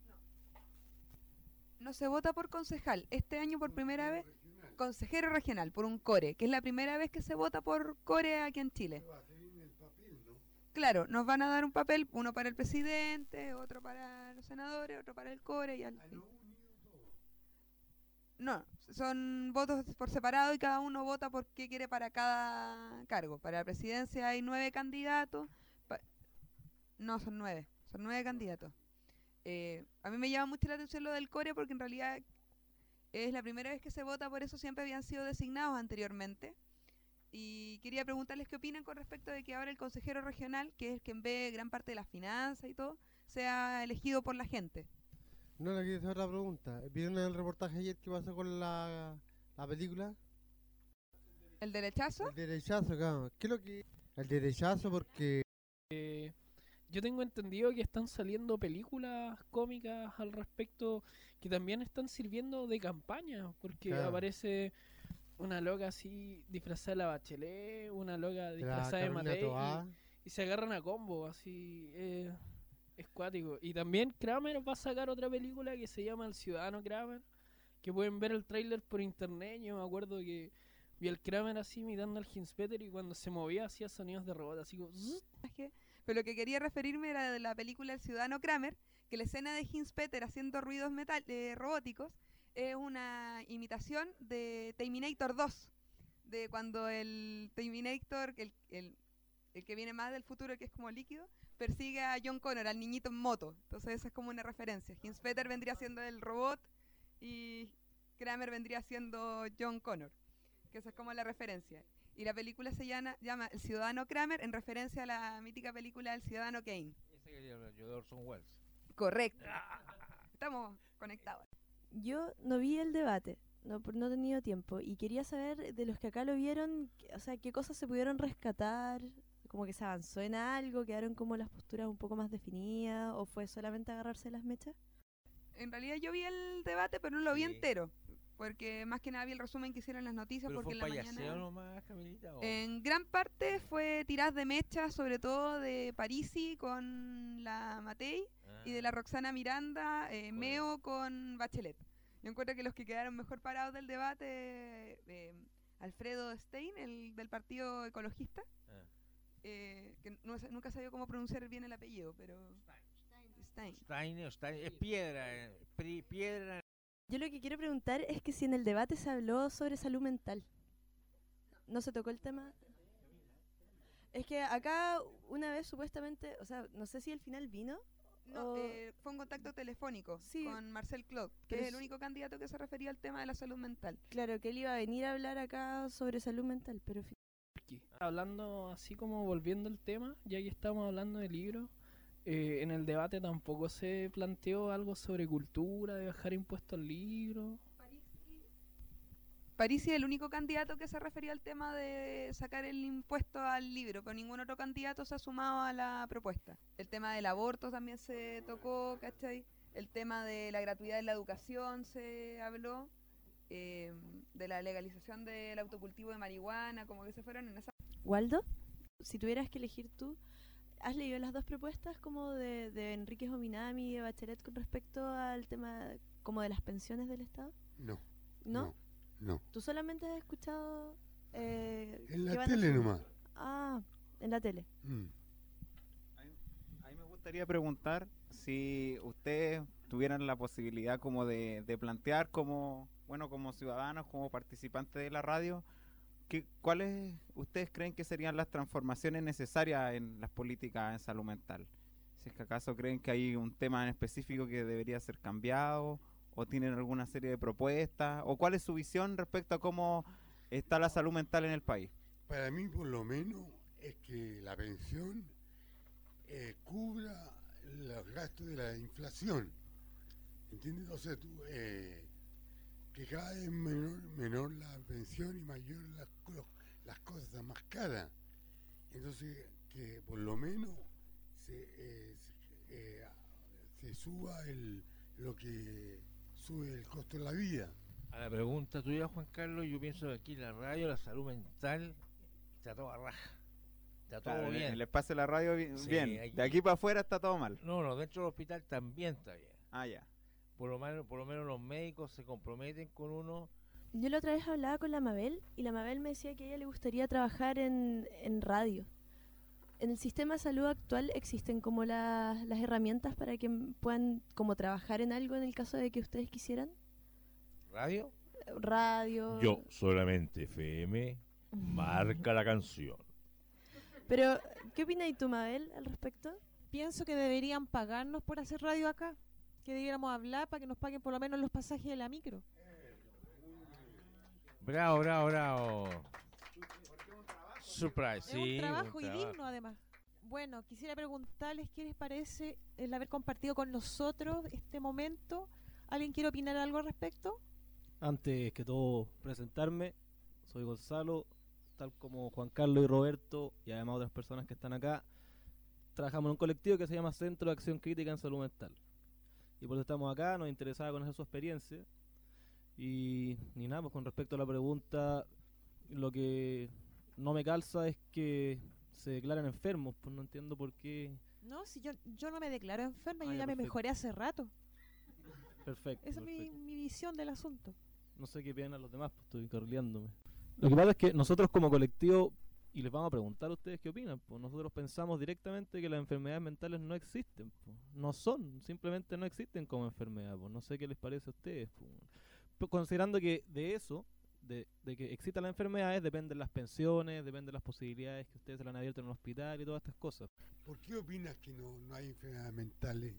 No se vota por concejal. Este año por primera vez, consejero regional, por un core, que es la primera vez que se vota por core aquí en Chile. Claro, nos van a dar un papel, uno para el presidente, otro para los senadores, otro para el core y al fin. No, son votos por separado y cada uno vota por qué quiere para cada cargo. Para la presidencia hay nueve candidatos. Pa- no, son nueve, son nueve candidatos. Eh, a mí me llama mucho la atención lo del core porque en realidad es la primera vez que se vota, por eso siempre habían sido designados anteriormente. Y quería preguntarles qué opinan con respecto de que ahora el consejero regional, que es quien ve gran parte de las finanzas y todo, sea elegido por la gente. No, le quiero hacer otra pregunta. ¿Vieron el reportaje ayer que pasó con la, la película? ¿El derechazo? El derechazo, claro. ¿Qué es lo que...? El derechazo porque... Eh, yo tengo entendido que están saliendo películas cómicas al respecto que también están sirviendo de campaña, porque Claro. aparece una loca así disfrazada de la Bachelet, una loca la disfrazada de Carolina Matei, Toá. y, y se agarran a combo, así, eh, es cuático. Y también Kramer va a sacar otra película que se llama El Ciudadano Kramer, que pueden ver el tráiler por internet. Yo me acuerdo que vi al Kramer así imitando al Hinspeter y cuando se movía hacía sonidos de robot, así como... zzz. Pero lo que quería referirme era de la película El Ciudadano Kramer, que la escena de Hinspeter haciendo ruidos metal eh, robóticos es una imitación de Terminator dos, de cuando el Terminator, el, el, el que viene más del futuro, que es como líquido, persigue a John Connor, al niñito en moto. Entonces esa es como una referencia. Hinspeter vendría siendo el robot y Kramer vendría siendo John Connor, que esa es como la referencia. Y la película se llama, llama El Ciudadano Kramer, en referencia a la mítica película El Ciudadano Kane. Ese quería hablar yo de Orson Welles. Correcto. Estamos conectados. Yo no vi el debate, no, por- no he tenido tiempo, y quería saber de los que acá lo vieron, qué- o sea, qué cosas se pudieron rescatar, como que se avanzó en algo, quedaron como las posturas un poco más definidas, o fue solamente agarrarse las mechas. En realidad yo vi el debate, pero no lo vi Sí. entero. Porque más que nada vi el resumen que hicieron las noticias. ¿Pero porque fue en la payaseo mañana. nomás, Camilita? o- En gran parte fue tiras de mecha, sobre todo de Parisi con la Matei y de la Roxana Miranda, eh, Meo con Bachelet. Yo encuentro que los que quedaron mejor parados del debate, eh, Alfredo Stein, el del Partido Ecologista, Ah. eh, que no sé- nunca sabía cómo pronunciar bien el apellido, pero... Stein. Stein, Stein, es piedra, eh, pri- piedra. Yo lo que quiero preguntar es que si en el debate se habló sobre salud mental. ¿No se tocó el tema? Es que acá una vez supuestamente, o sea, no sé si al final vino. No, o- eh, fue un contacto telefónico con Marcel Claude, que Pero es el es- único candidato que se refería al tema de la salud mental. Claro, que él iba a venir a hablar acá sobre salud mental, pero... fi- Hablando así como volviendo al tema, ya que estamos hablando de libros, eh, en el debate tampoco se planteó algo sobre cultura, de bajar impuestos al libro. Parisi es el único candidato que se refería al tema de sacar el impuesto al libro, pero ningún otro candidato se ha sumado a la propuesta. El tema del aborto también se tocó, ¿cachai? El tema de la gratuidad de la educación se habló, eh, de la legalización del autocultivo de marihuana, como que se fueron en esa... Waldo, si tuvieras que elegir tú, ¿has leído las dos propuestas como de, de Enrique Jominami y de Bachelet con respecto al tema como de las pensiones del Estado? No. ¿No? No. no. ¿Tú solamente has escuchado... Eh, En la que van a tele hacer- nomás. Ah, en la tele. Mm. A mí me gustaría preguntar si ustedes tuvieran la posibilidad como de, de plantear como, bueno, como ciudadanos, como participantes de la radio, ¿qué, ¿cuáles ustedes creen que serían las transformaciones necesarias en las políticas en salud mental? Si es que acaso creen que hay un tema en específico que debería ser cambiado, o tienen alguna serie de propuestas, o cuál es su visión respecto a cómo está la salud mental en el país. Para mí, por lo menos, es que la pensión eh, cubra los gastos de la inflación. ¿Entiendes? O sea, tú, eh, que cada vez menor, menor la pensión y mayor las, los- las cosas están más caras. Entonces, que por lo menos se, eh, se, eh, se suba el, lo que sube el costo de la vida. A la pregunta tuya, Juan Carlos, yo pienso que aquí en la radio, la salud mental está toda raja. Está todo Claro, en bien. el espacio de la radio, bi- Sí, bien. aquí- De aquí para afuera está todo mal. No, no, dentro del hospital también está bien. Ah, ya. Por lo menos, por lo menos los médicos se comprometen con uno. Yo la otra vez hablaba con la Mabel y la Mabel me decía que a ella le gustaría trabajar en, en radio. En el sistema de salud actual existen como la- las herramientas para que m- puedan como trabajar en algo en el caso de que ustedes quisieran. ¿Radio? Eh, Radio. Yo solamente F M marca la canción. Pero, ¿qué opinas tú, Mabel, al respecto? Pienso que deberían pagarnos por hacer radio acá. Que debiéramos hablar para que nos paguen por lo menos los pasajes de la micro. Bravo, bravo, bravo. Surprise, Es sí. un trabajo un y trabajo. digno además. Bueno, quisiera preguntarles qué les parece el haber compartido con nosotros este momento. ¿Alguien quiere opinar algo al respecto? Antes que todo, presentarme. Soy Gonzalo, tal como Juan Carlos y Roberto, y además otras personas que están acá. trabajamos en un colectivo que se llama Centro de Acción Crítica en Salud Mental. Y por eso estamos acá, nos interesaba conocer su experiencia. Y ni nada, pues con respecto a la pregunta, lo que no me calza es que se declaran enfermos, pues no entiendo por qué. No, si yo, yo no me declaro enferma, Ah, yo ya, ya me perfecto. mejoré hace rato. Perfecto. Esa es mi, perfecto. mi visión del asunto. No sé qué piensan los demás, pues estoy carrileándome. Lo que pasa es que nosotros como colectivo, y les vamos a preguntar a ustedes qué opinan, pues nosotros pensamos directamente que las enfermedades mentales no existen, pues. No son, simplemente no existen como enfermedad, pues. No sé qué les parece a ustedes, pues. Pero considerando que de eso, de, de que existan las enfermedades, dependen las pensiones, dependen las posibilidades que ustedes se le han abierto en un hospital y todas estas cosas. ¿Por qué opinas que no, no hay enfermedades mentales?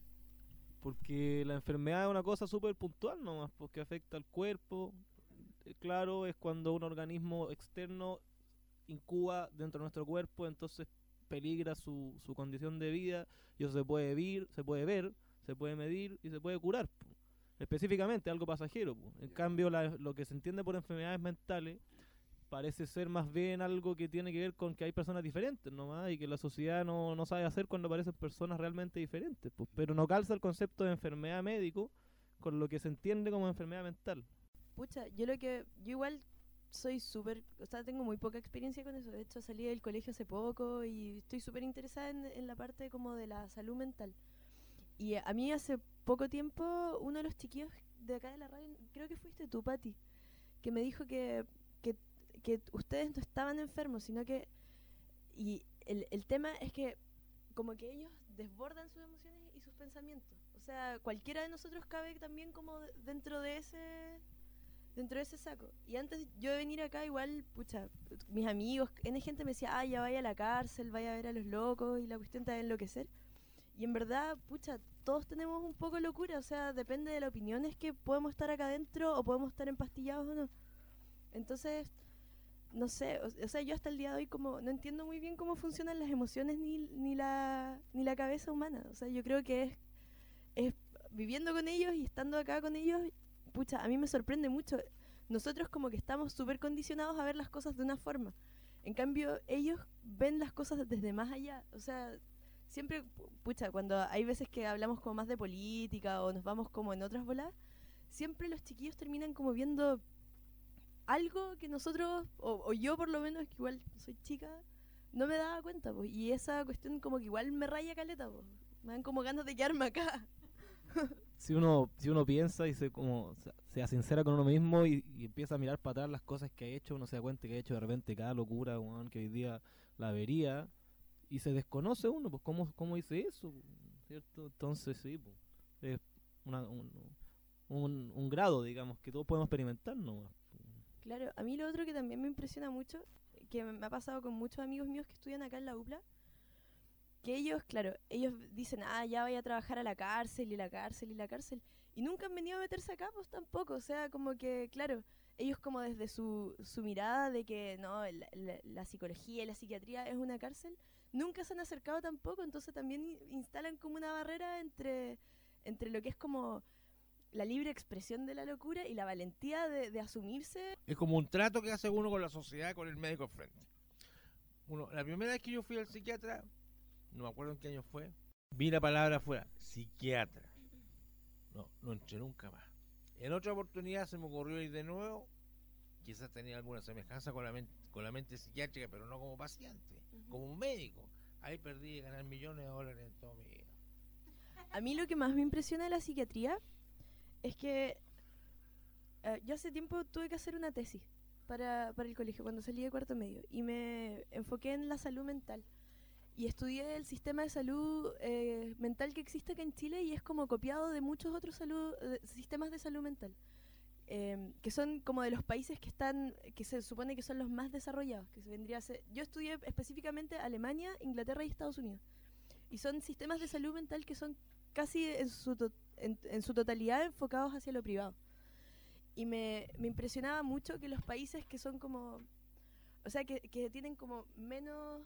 Porque la enfermedad es una cosa súper puntual nomás, porque afecta al cuerpo. Eh, Claro, es cuando un organismo externo incuba dentro de nuestro cuerpo, entonces peligra su, su condición de vida, y eso se puede ver, se puede ver, se puede medir y se puede curar, po. Específicamente algo pasajero, po. En cambio, la- lo que se entiende por enfermedades mentales parece ser más bien algo que tiene que ver con que hay personas diferentes nomás, y que la sociedad no, no sabe hacer cuando aparecen personas realmente diferentes, pues. Pero no calza el concepto de enfermedad médico con lo que se entiende como enfermedad mental. Pucha, yo lo que, yo igual soy súper, o sea, tengo muy poca experiencia con eso. De hecho, salí del colegio hace poco y estoy súper interesada en, en la parte como de la salud mental. Y a mí hace poco tiempo, uno de los chiquillos de acá de la radio, creo que fuiste tú, Pati, que me dijo que, que, que ustedes no estaban enfermos, sino que, y el, el tema es que como que ellos desbordan sus emociones y sus pensamientos. O sea, cualquiera de nosotros cabe también como de- dentro de ese dentro de ese saco. Y antes yo de venir acá, igual, pucha, mis amigos, N gente me decía, ah, ya vaya a la cárcel, vaya a ver a los locos, y la cuestión te va a enloquecer. Y en verdad, pucha, todos tenemos un poco de locura, o sea, depende de la opinión, es que podemos estar acá adentro o podemos estar empastillados o no. Entonces, no sé, o, o sea, yo hasta el día de hoy como no entiendo muy bien cómo funcionan las emociones ni, ni, la, ni la cabeza humana. O sea, yo creo que es, es viviendo con ellos y estando acá con ellos, pucha, a mí me sorprende mucho. Nosotros como que estamos súper condicionados a ver las cosas de una forma. En cambio, ellos ven las cosas desde más allá. O sea, siempre, pu- pucha, cuando hay veces que hablamos como más de política o nos vamos como en otras bolas, siempre los chiquillos terminan como viendo algo que nosotros, o, o yo por lo menos, que igual soy chica, no me daba cuenta, pues. Y esa cuestión como que igual me raya caleta, pues. Me dan como ganas de quedarme acá. Si uno, si uno piensa y se como se, sea sincera con uno mismo y, y empieza a mirar para atrás las cosas que ha hecho, uno se da cuenta que ha hecho de repente cada locura, weón, que hoy día la vería, y se desconoce uno, pues cómo, cómo hice eso, ¿cierto? Entonces sí, pues, es una, un, un, un grado, digamos, que todos podemos experimentar nomás. Claro, a mí lo otro que también me impresiona mucho, que me me ha pasado con muchos amigos míos que estudian acá en la UPLA, que ellos, claro, ellos dicen, ah, ya voy a trabajar a la cárcel y la cárcel y la cárcel, y nunca han venido a meterse acá, pues tampoco, o sea, como que, claro, ellos como desde su, su mirada de que, no, la, la- la psicología y la psiquiatría es una cárcel, nunca se han acercado tampoco, entonces también i- instalan como una barrera entre, entre lo que es como la libre expresión de la locura y la valentía de, de asumirse. Es como un trato que hace uno con la sociedad, con el médico enfrente. Uno, la primera vez que yo fui al psiquiatra, no me acuerdo en qué año fue, vi la palabra afuera, psiquiatra. No, no entré nunca más. En otra oportunidad se me ocurrió ir de nuevo, quizás tenía alguna semejanza con la mente, con la mente psiquiátrica, pero no como paciente, como un médico. Ahí perdí de ganar millones de dólares en toda mi vida. A mí lo que más me impresiona de la psiquiatría es que eh, yo hace tiempo tuve que hacer una tesis para, para el colegio cuando salí de cuarto medio y me enfoqué en la salud mental y estudié el sistema de salud eh, mental que existe acá en Chile y es como copiado de muchos otros salud, eh, sistemas de salud mental eh, que son como de los países que están que se supone que son los más desarrollados, que se vendría a ser, yo estudié específicamente Alemania, Inglaterra y Estados Unidos y son sistemas de salud mental que son casi en su, to- en, en su totalidad enfocados hacia lo privado. Y me, me impresionaba mucho que los países que son como, o sea, que, que tienen como menos,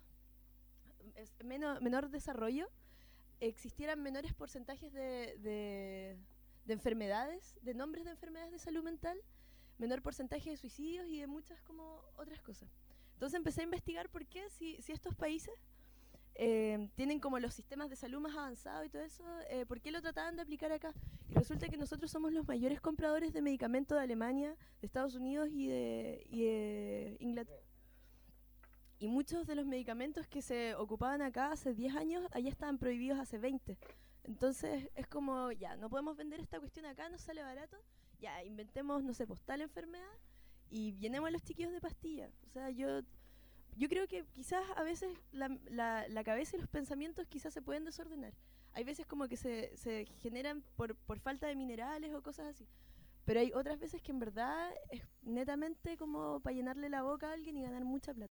es- menos, menor desarrollo, existieran menores porcentajes de, de, de enfermedades, de nombres de enfermedades de salud mental, menor porcentaje de suicidios y de muchas como otras cosas. Entonces empecé a investigar por qué si, si estos países eh, tienen como los sistemas de salud más avanzados y todo eso, eh, ¿por qué lo trataban de aplicar acá? Y resulta que nosotros somos los mayores compradores de medicamentos de Alemania, de Estados Unidos y de, y de Inglaterra. Y muchos de los medicamentos que se ocupaban acá hace diez años, allá estaban prohibidos hace veinte. Entonces es como, ya, no podemos vender esta cuestión acá, nos sale barato, ya, inventemos, no sé, pues tal enfermedad y llenemos a los chiquillos de pastillas. O sea, yo... Yo creo que quizás a veces la, la, la cabeza y los pensamientos quizás se pueden desordenar. Hay veces como que se, se generan por, por falta de minerales o cosas así. Pero hay otras veces que en verdad es netamente como para llenarle la boca a alguien y ganar mucha plata.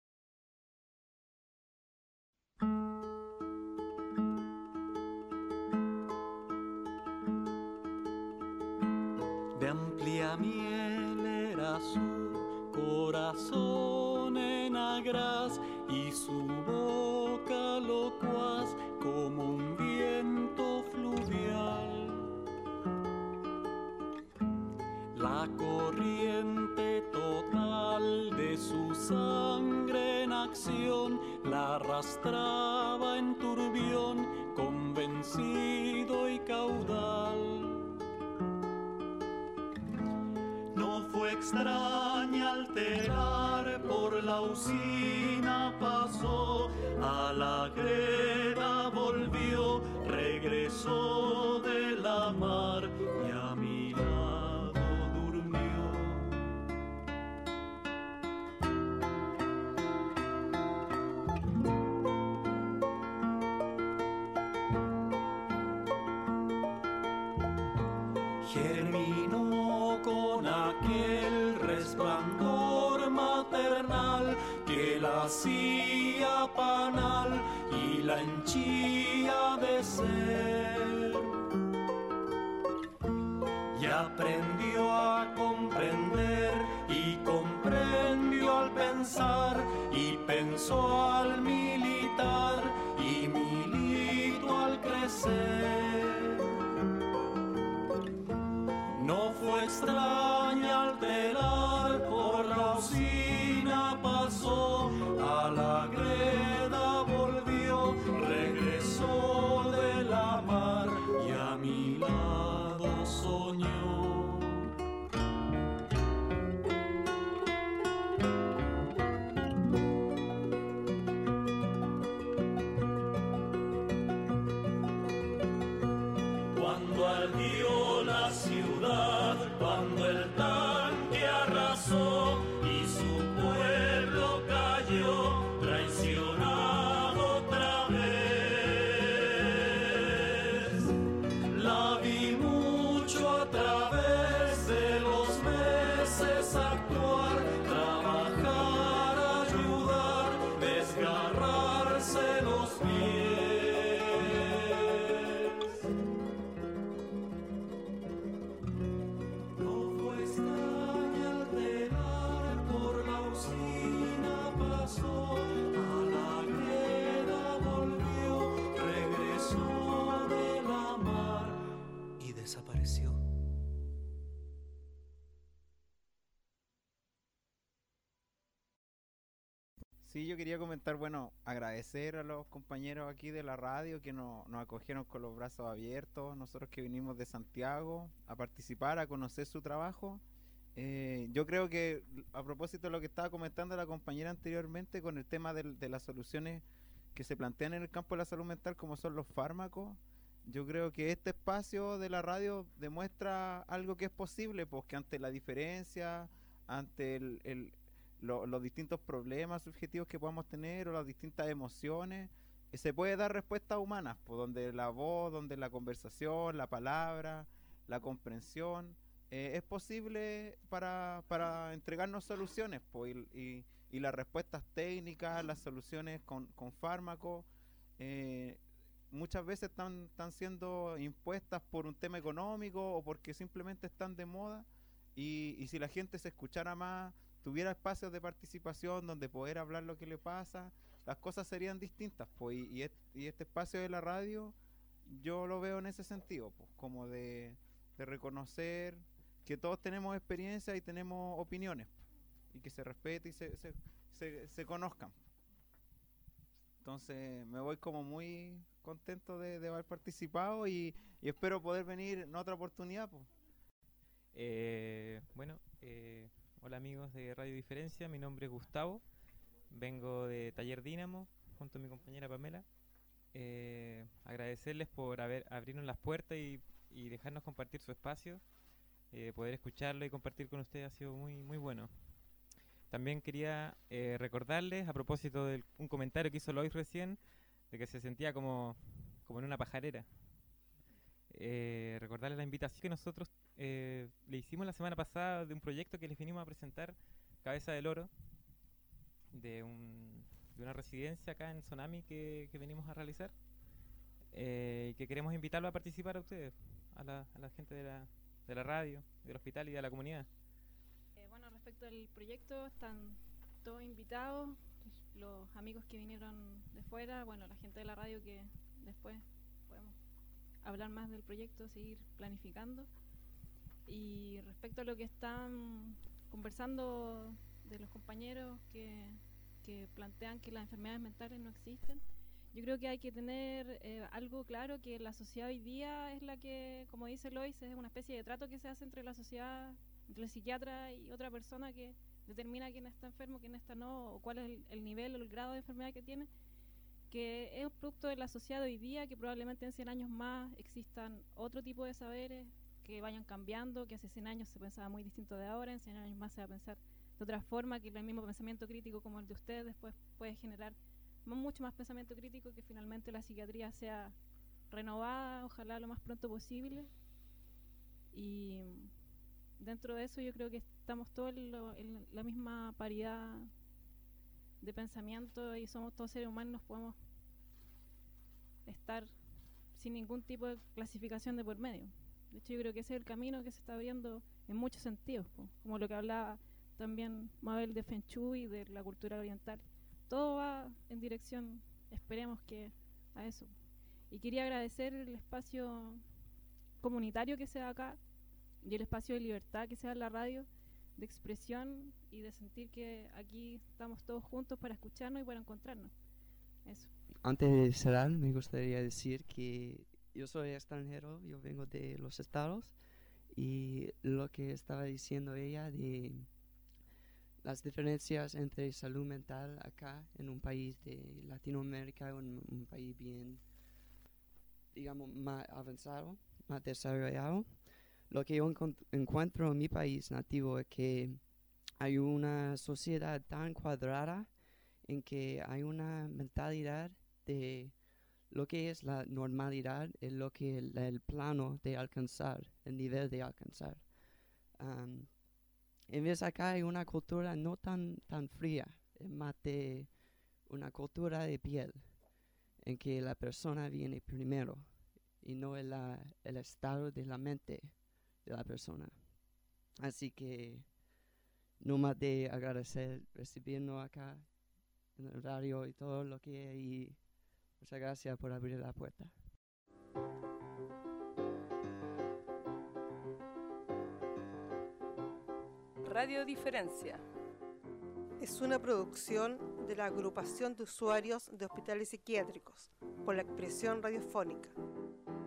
De amplia miel era su corazón en agraz y su boca locuaz como un viento fluvial. La corriente total de su sangre en acción la arrastraba en turbión, convencido y caudal. No fue extraña alterar, por la usina pasó, a la greda volvió, regresó de la mar y a mi lado durmió. Germinó con aquel resplandor maternal que la hacía panal y la henchía de ser. Y aprendió a comprender y comprendió al pensar y pensó al militar y militó al crecer. No fue extraña alterar, por la usina pasó, a la greda volvió, regresó de la mar y a mi lado soñó. Cuando ardió la ciudad, cuando el tanque arrasó y su pueblo cayó, traicionado otra vez. La vi mucho a través de los meses actuar, trabajar, ayudar, desgarrarse los pies. Pasó, a la greda volvió, regresó de la mar y desapareció. Sí, yo quería comentar, bueno, agradecer a los compañeros aquí de la radio que nos, nos acogieron con los brazos abiertos, nosotros que vinimos de Santiago a participar, a conocer su trabajo. Eh, yo creo que a propósito de lo que estaba comentando la compañera anteriormente con el tema de, de las soluciones que se plantean en el campo de la salud mental como son los fármacos, yo creo que este espacio de la radio demuestra algo que es posible, pues que ante la diferencia, ante el, el, lo, los distintos problemas subjetivos que podamos tener o las distintas emociones, eh, se puede dar respuestas humanas, pues donde la voz, donde la conversación, la palabra, la comprensión, Eh, es posible para, para entregarnos soluciones, pues, y, y, y las respuestas técnicas, las soluciones con, con fármacos, eh, muchas veces están, están siendo impuestas por un tema económico o porque simplemente están de moda, y, y si la gente se escuchara más, tuviera espacios de participación donde poder hablar lo que le pasa, las cosas serían distintas, pues, y, y, et, y este espacio de la radio yo lo veo en ese sentido, pues, como de, de reconocer que todos tenemos experiencia y tenemos opiniones y que se respete y se, se, se, se conozcan. Entonces me voy como muy contento de, de haber participado y, y espero poder venir en otra oportunidad. Po. Eh, bueno, eh, hola amigos de Radio Diferencia, mi nombre es Gustavo, vengo de Taller Dínamo junto a mi compañera Pamela. Eh, agradecerles por haber abrirnos las puertas y, y dejarnos compartir su espacio. Eh, poder escucharlo y compartir con ustedes ha sido muy muy bueno. También quería eh, recordarles, a propósito de un comentario que hizo Lois recién, de que se sentía como, como en una pajarera. Eh, recordarles la invitación que nosotros eh, le hicimos la semana pasada de un proyecto que les vinimos a presentar, Cabeza del Oro, de, un, de una residencia acá en Sonami que, que venimos a realizar. Eh, y que queremos invitarlo a participar a ustedes, a la, a la gente de la, de la radio, del hospital y de la comunidad. Respecto al proyecto, están todos invitados, los amigos que vinieron de fuera, bueno, la gente de la radio que después podemos hablar más del proyecto, seguir planificando. Y respecto a lo que están conversando de los compañeros que, que plantean que las enfermedades mentales no existen, yo creo que hay que tener eh, algo claro, que la sociedad hoy día es la que, como dice Lois, es una especie de trato que se hace entre la sociedad, entre el psiquiatra y otra persona que determina quién está enfermo, quién está no, o cuál es el, el nivel o el grado de enfermedad que tiene, que es un producto de la sociedad de hoy día, que probablemente en cien años más existan otro tipo de saberes que vayan cambiando, que hace cien años se pensaba muy distinto de ahora, en cien años más se va a pensar de otra forma, que el mismo pensamiento crítico como el de ustedes después puede generar mucho más pensamiento crítico, que finalmente la psiquiatría sea renovada, ojalá lo más pronto posible. Y dentro de eso yo creo que estamos todos en, lo, en la misma paridad de pensamiento y somos todos seres humanos, podemos estar sin ningún tipo de clasificación de por medio. De hecho yo creo que ese es el camino que se está abriendo en muchos sentidos, po, como lo que hablaba también Mabel de Feng Shui y de la cultura oriental. Todo va en dirección, esperemos que a eso. Y quería agradecer el espacio comunitario que se da acá y el espacio de libertad que se da en la radio, de expresión y de sentir que aquí estamos todos juntos para escucharnos y para encontrarnos. Eso. Antes de cerrar, me gustaría decir que yo soy extranjero, yo vengo de los Estados, y lo que estaba diciendo ella de las diferencias entre salud mental acá en un país de Latinoamérica, un, un país bien, digamos, más avanzado, más desarrollado. Lo que yo encont- encuentro en mi país nativo es que hay una sociedad tan cuadrada en que hay una mentalidad de lo que es la normalidad, es lo que el, el plano de alcanzar, el nivel de alcanzar. Um, En vez acá hay una cultura no tan, tan fría, es más de una cultura de piel, en que la persona viene primero y no el, la, el estado de la mente de la persona. Así que no más de agradecer recibirnos acá en el radio y todo lo que hay, y muchas gracias por abrir la puerta. Radio Diferencia es una producción de la Agrupación de Usuarios de Hospitales Psiquiátricos por la Expresión Radiofónica.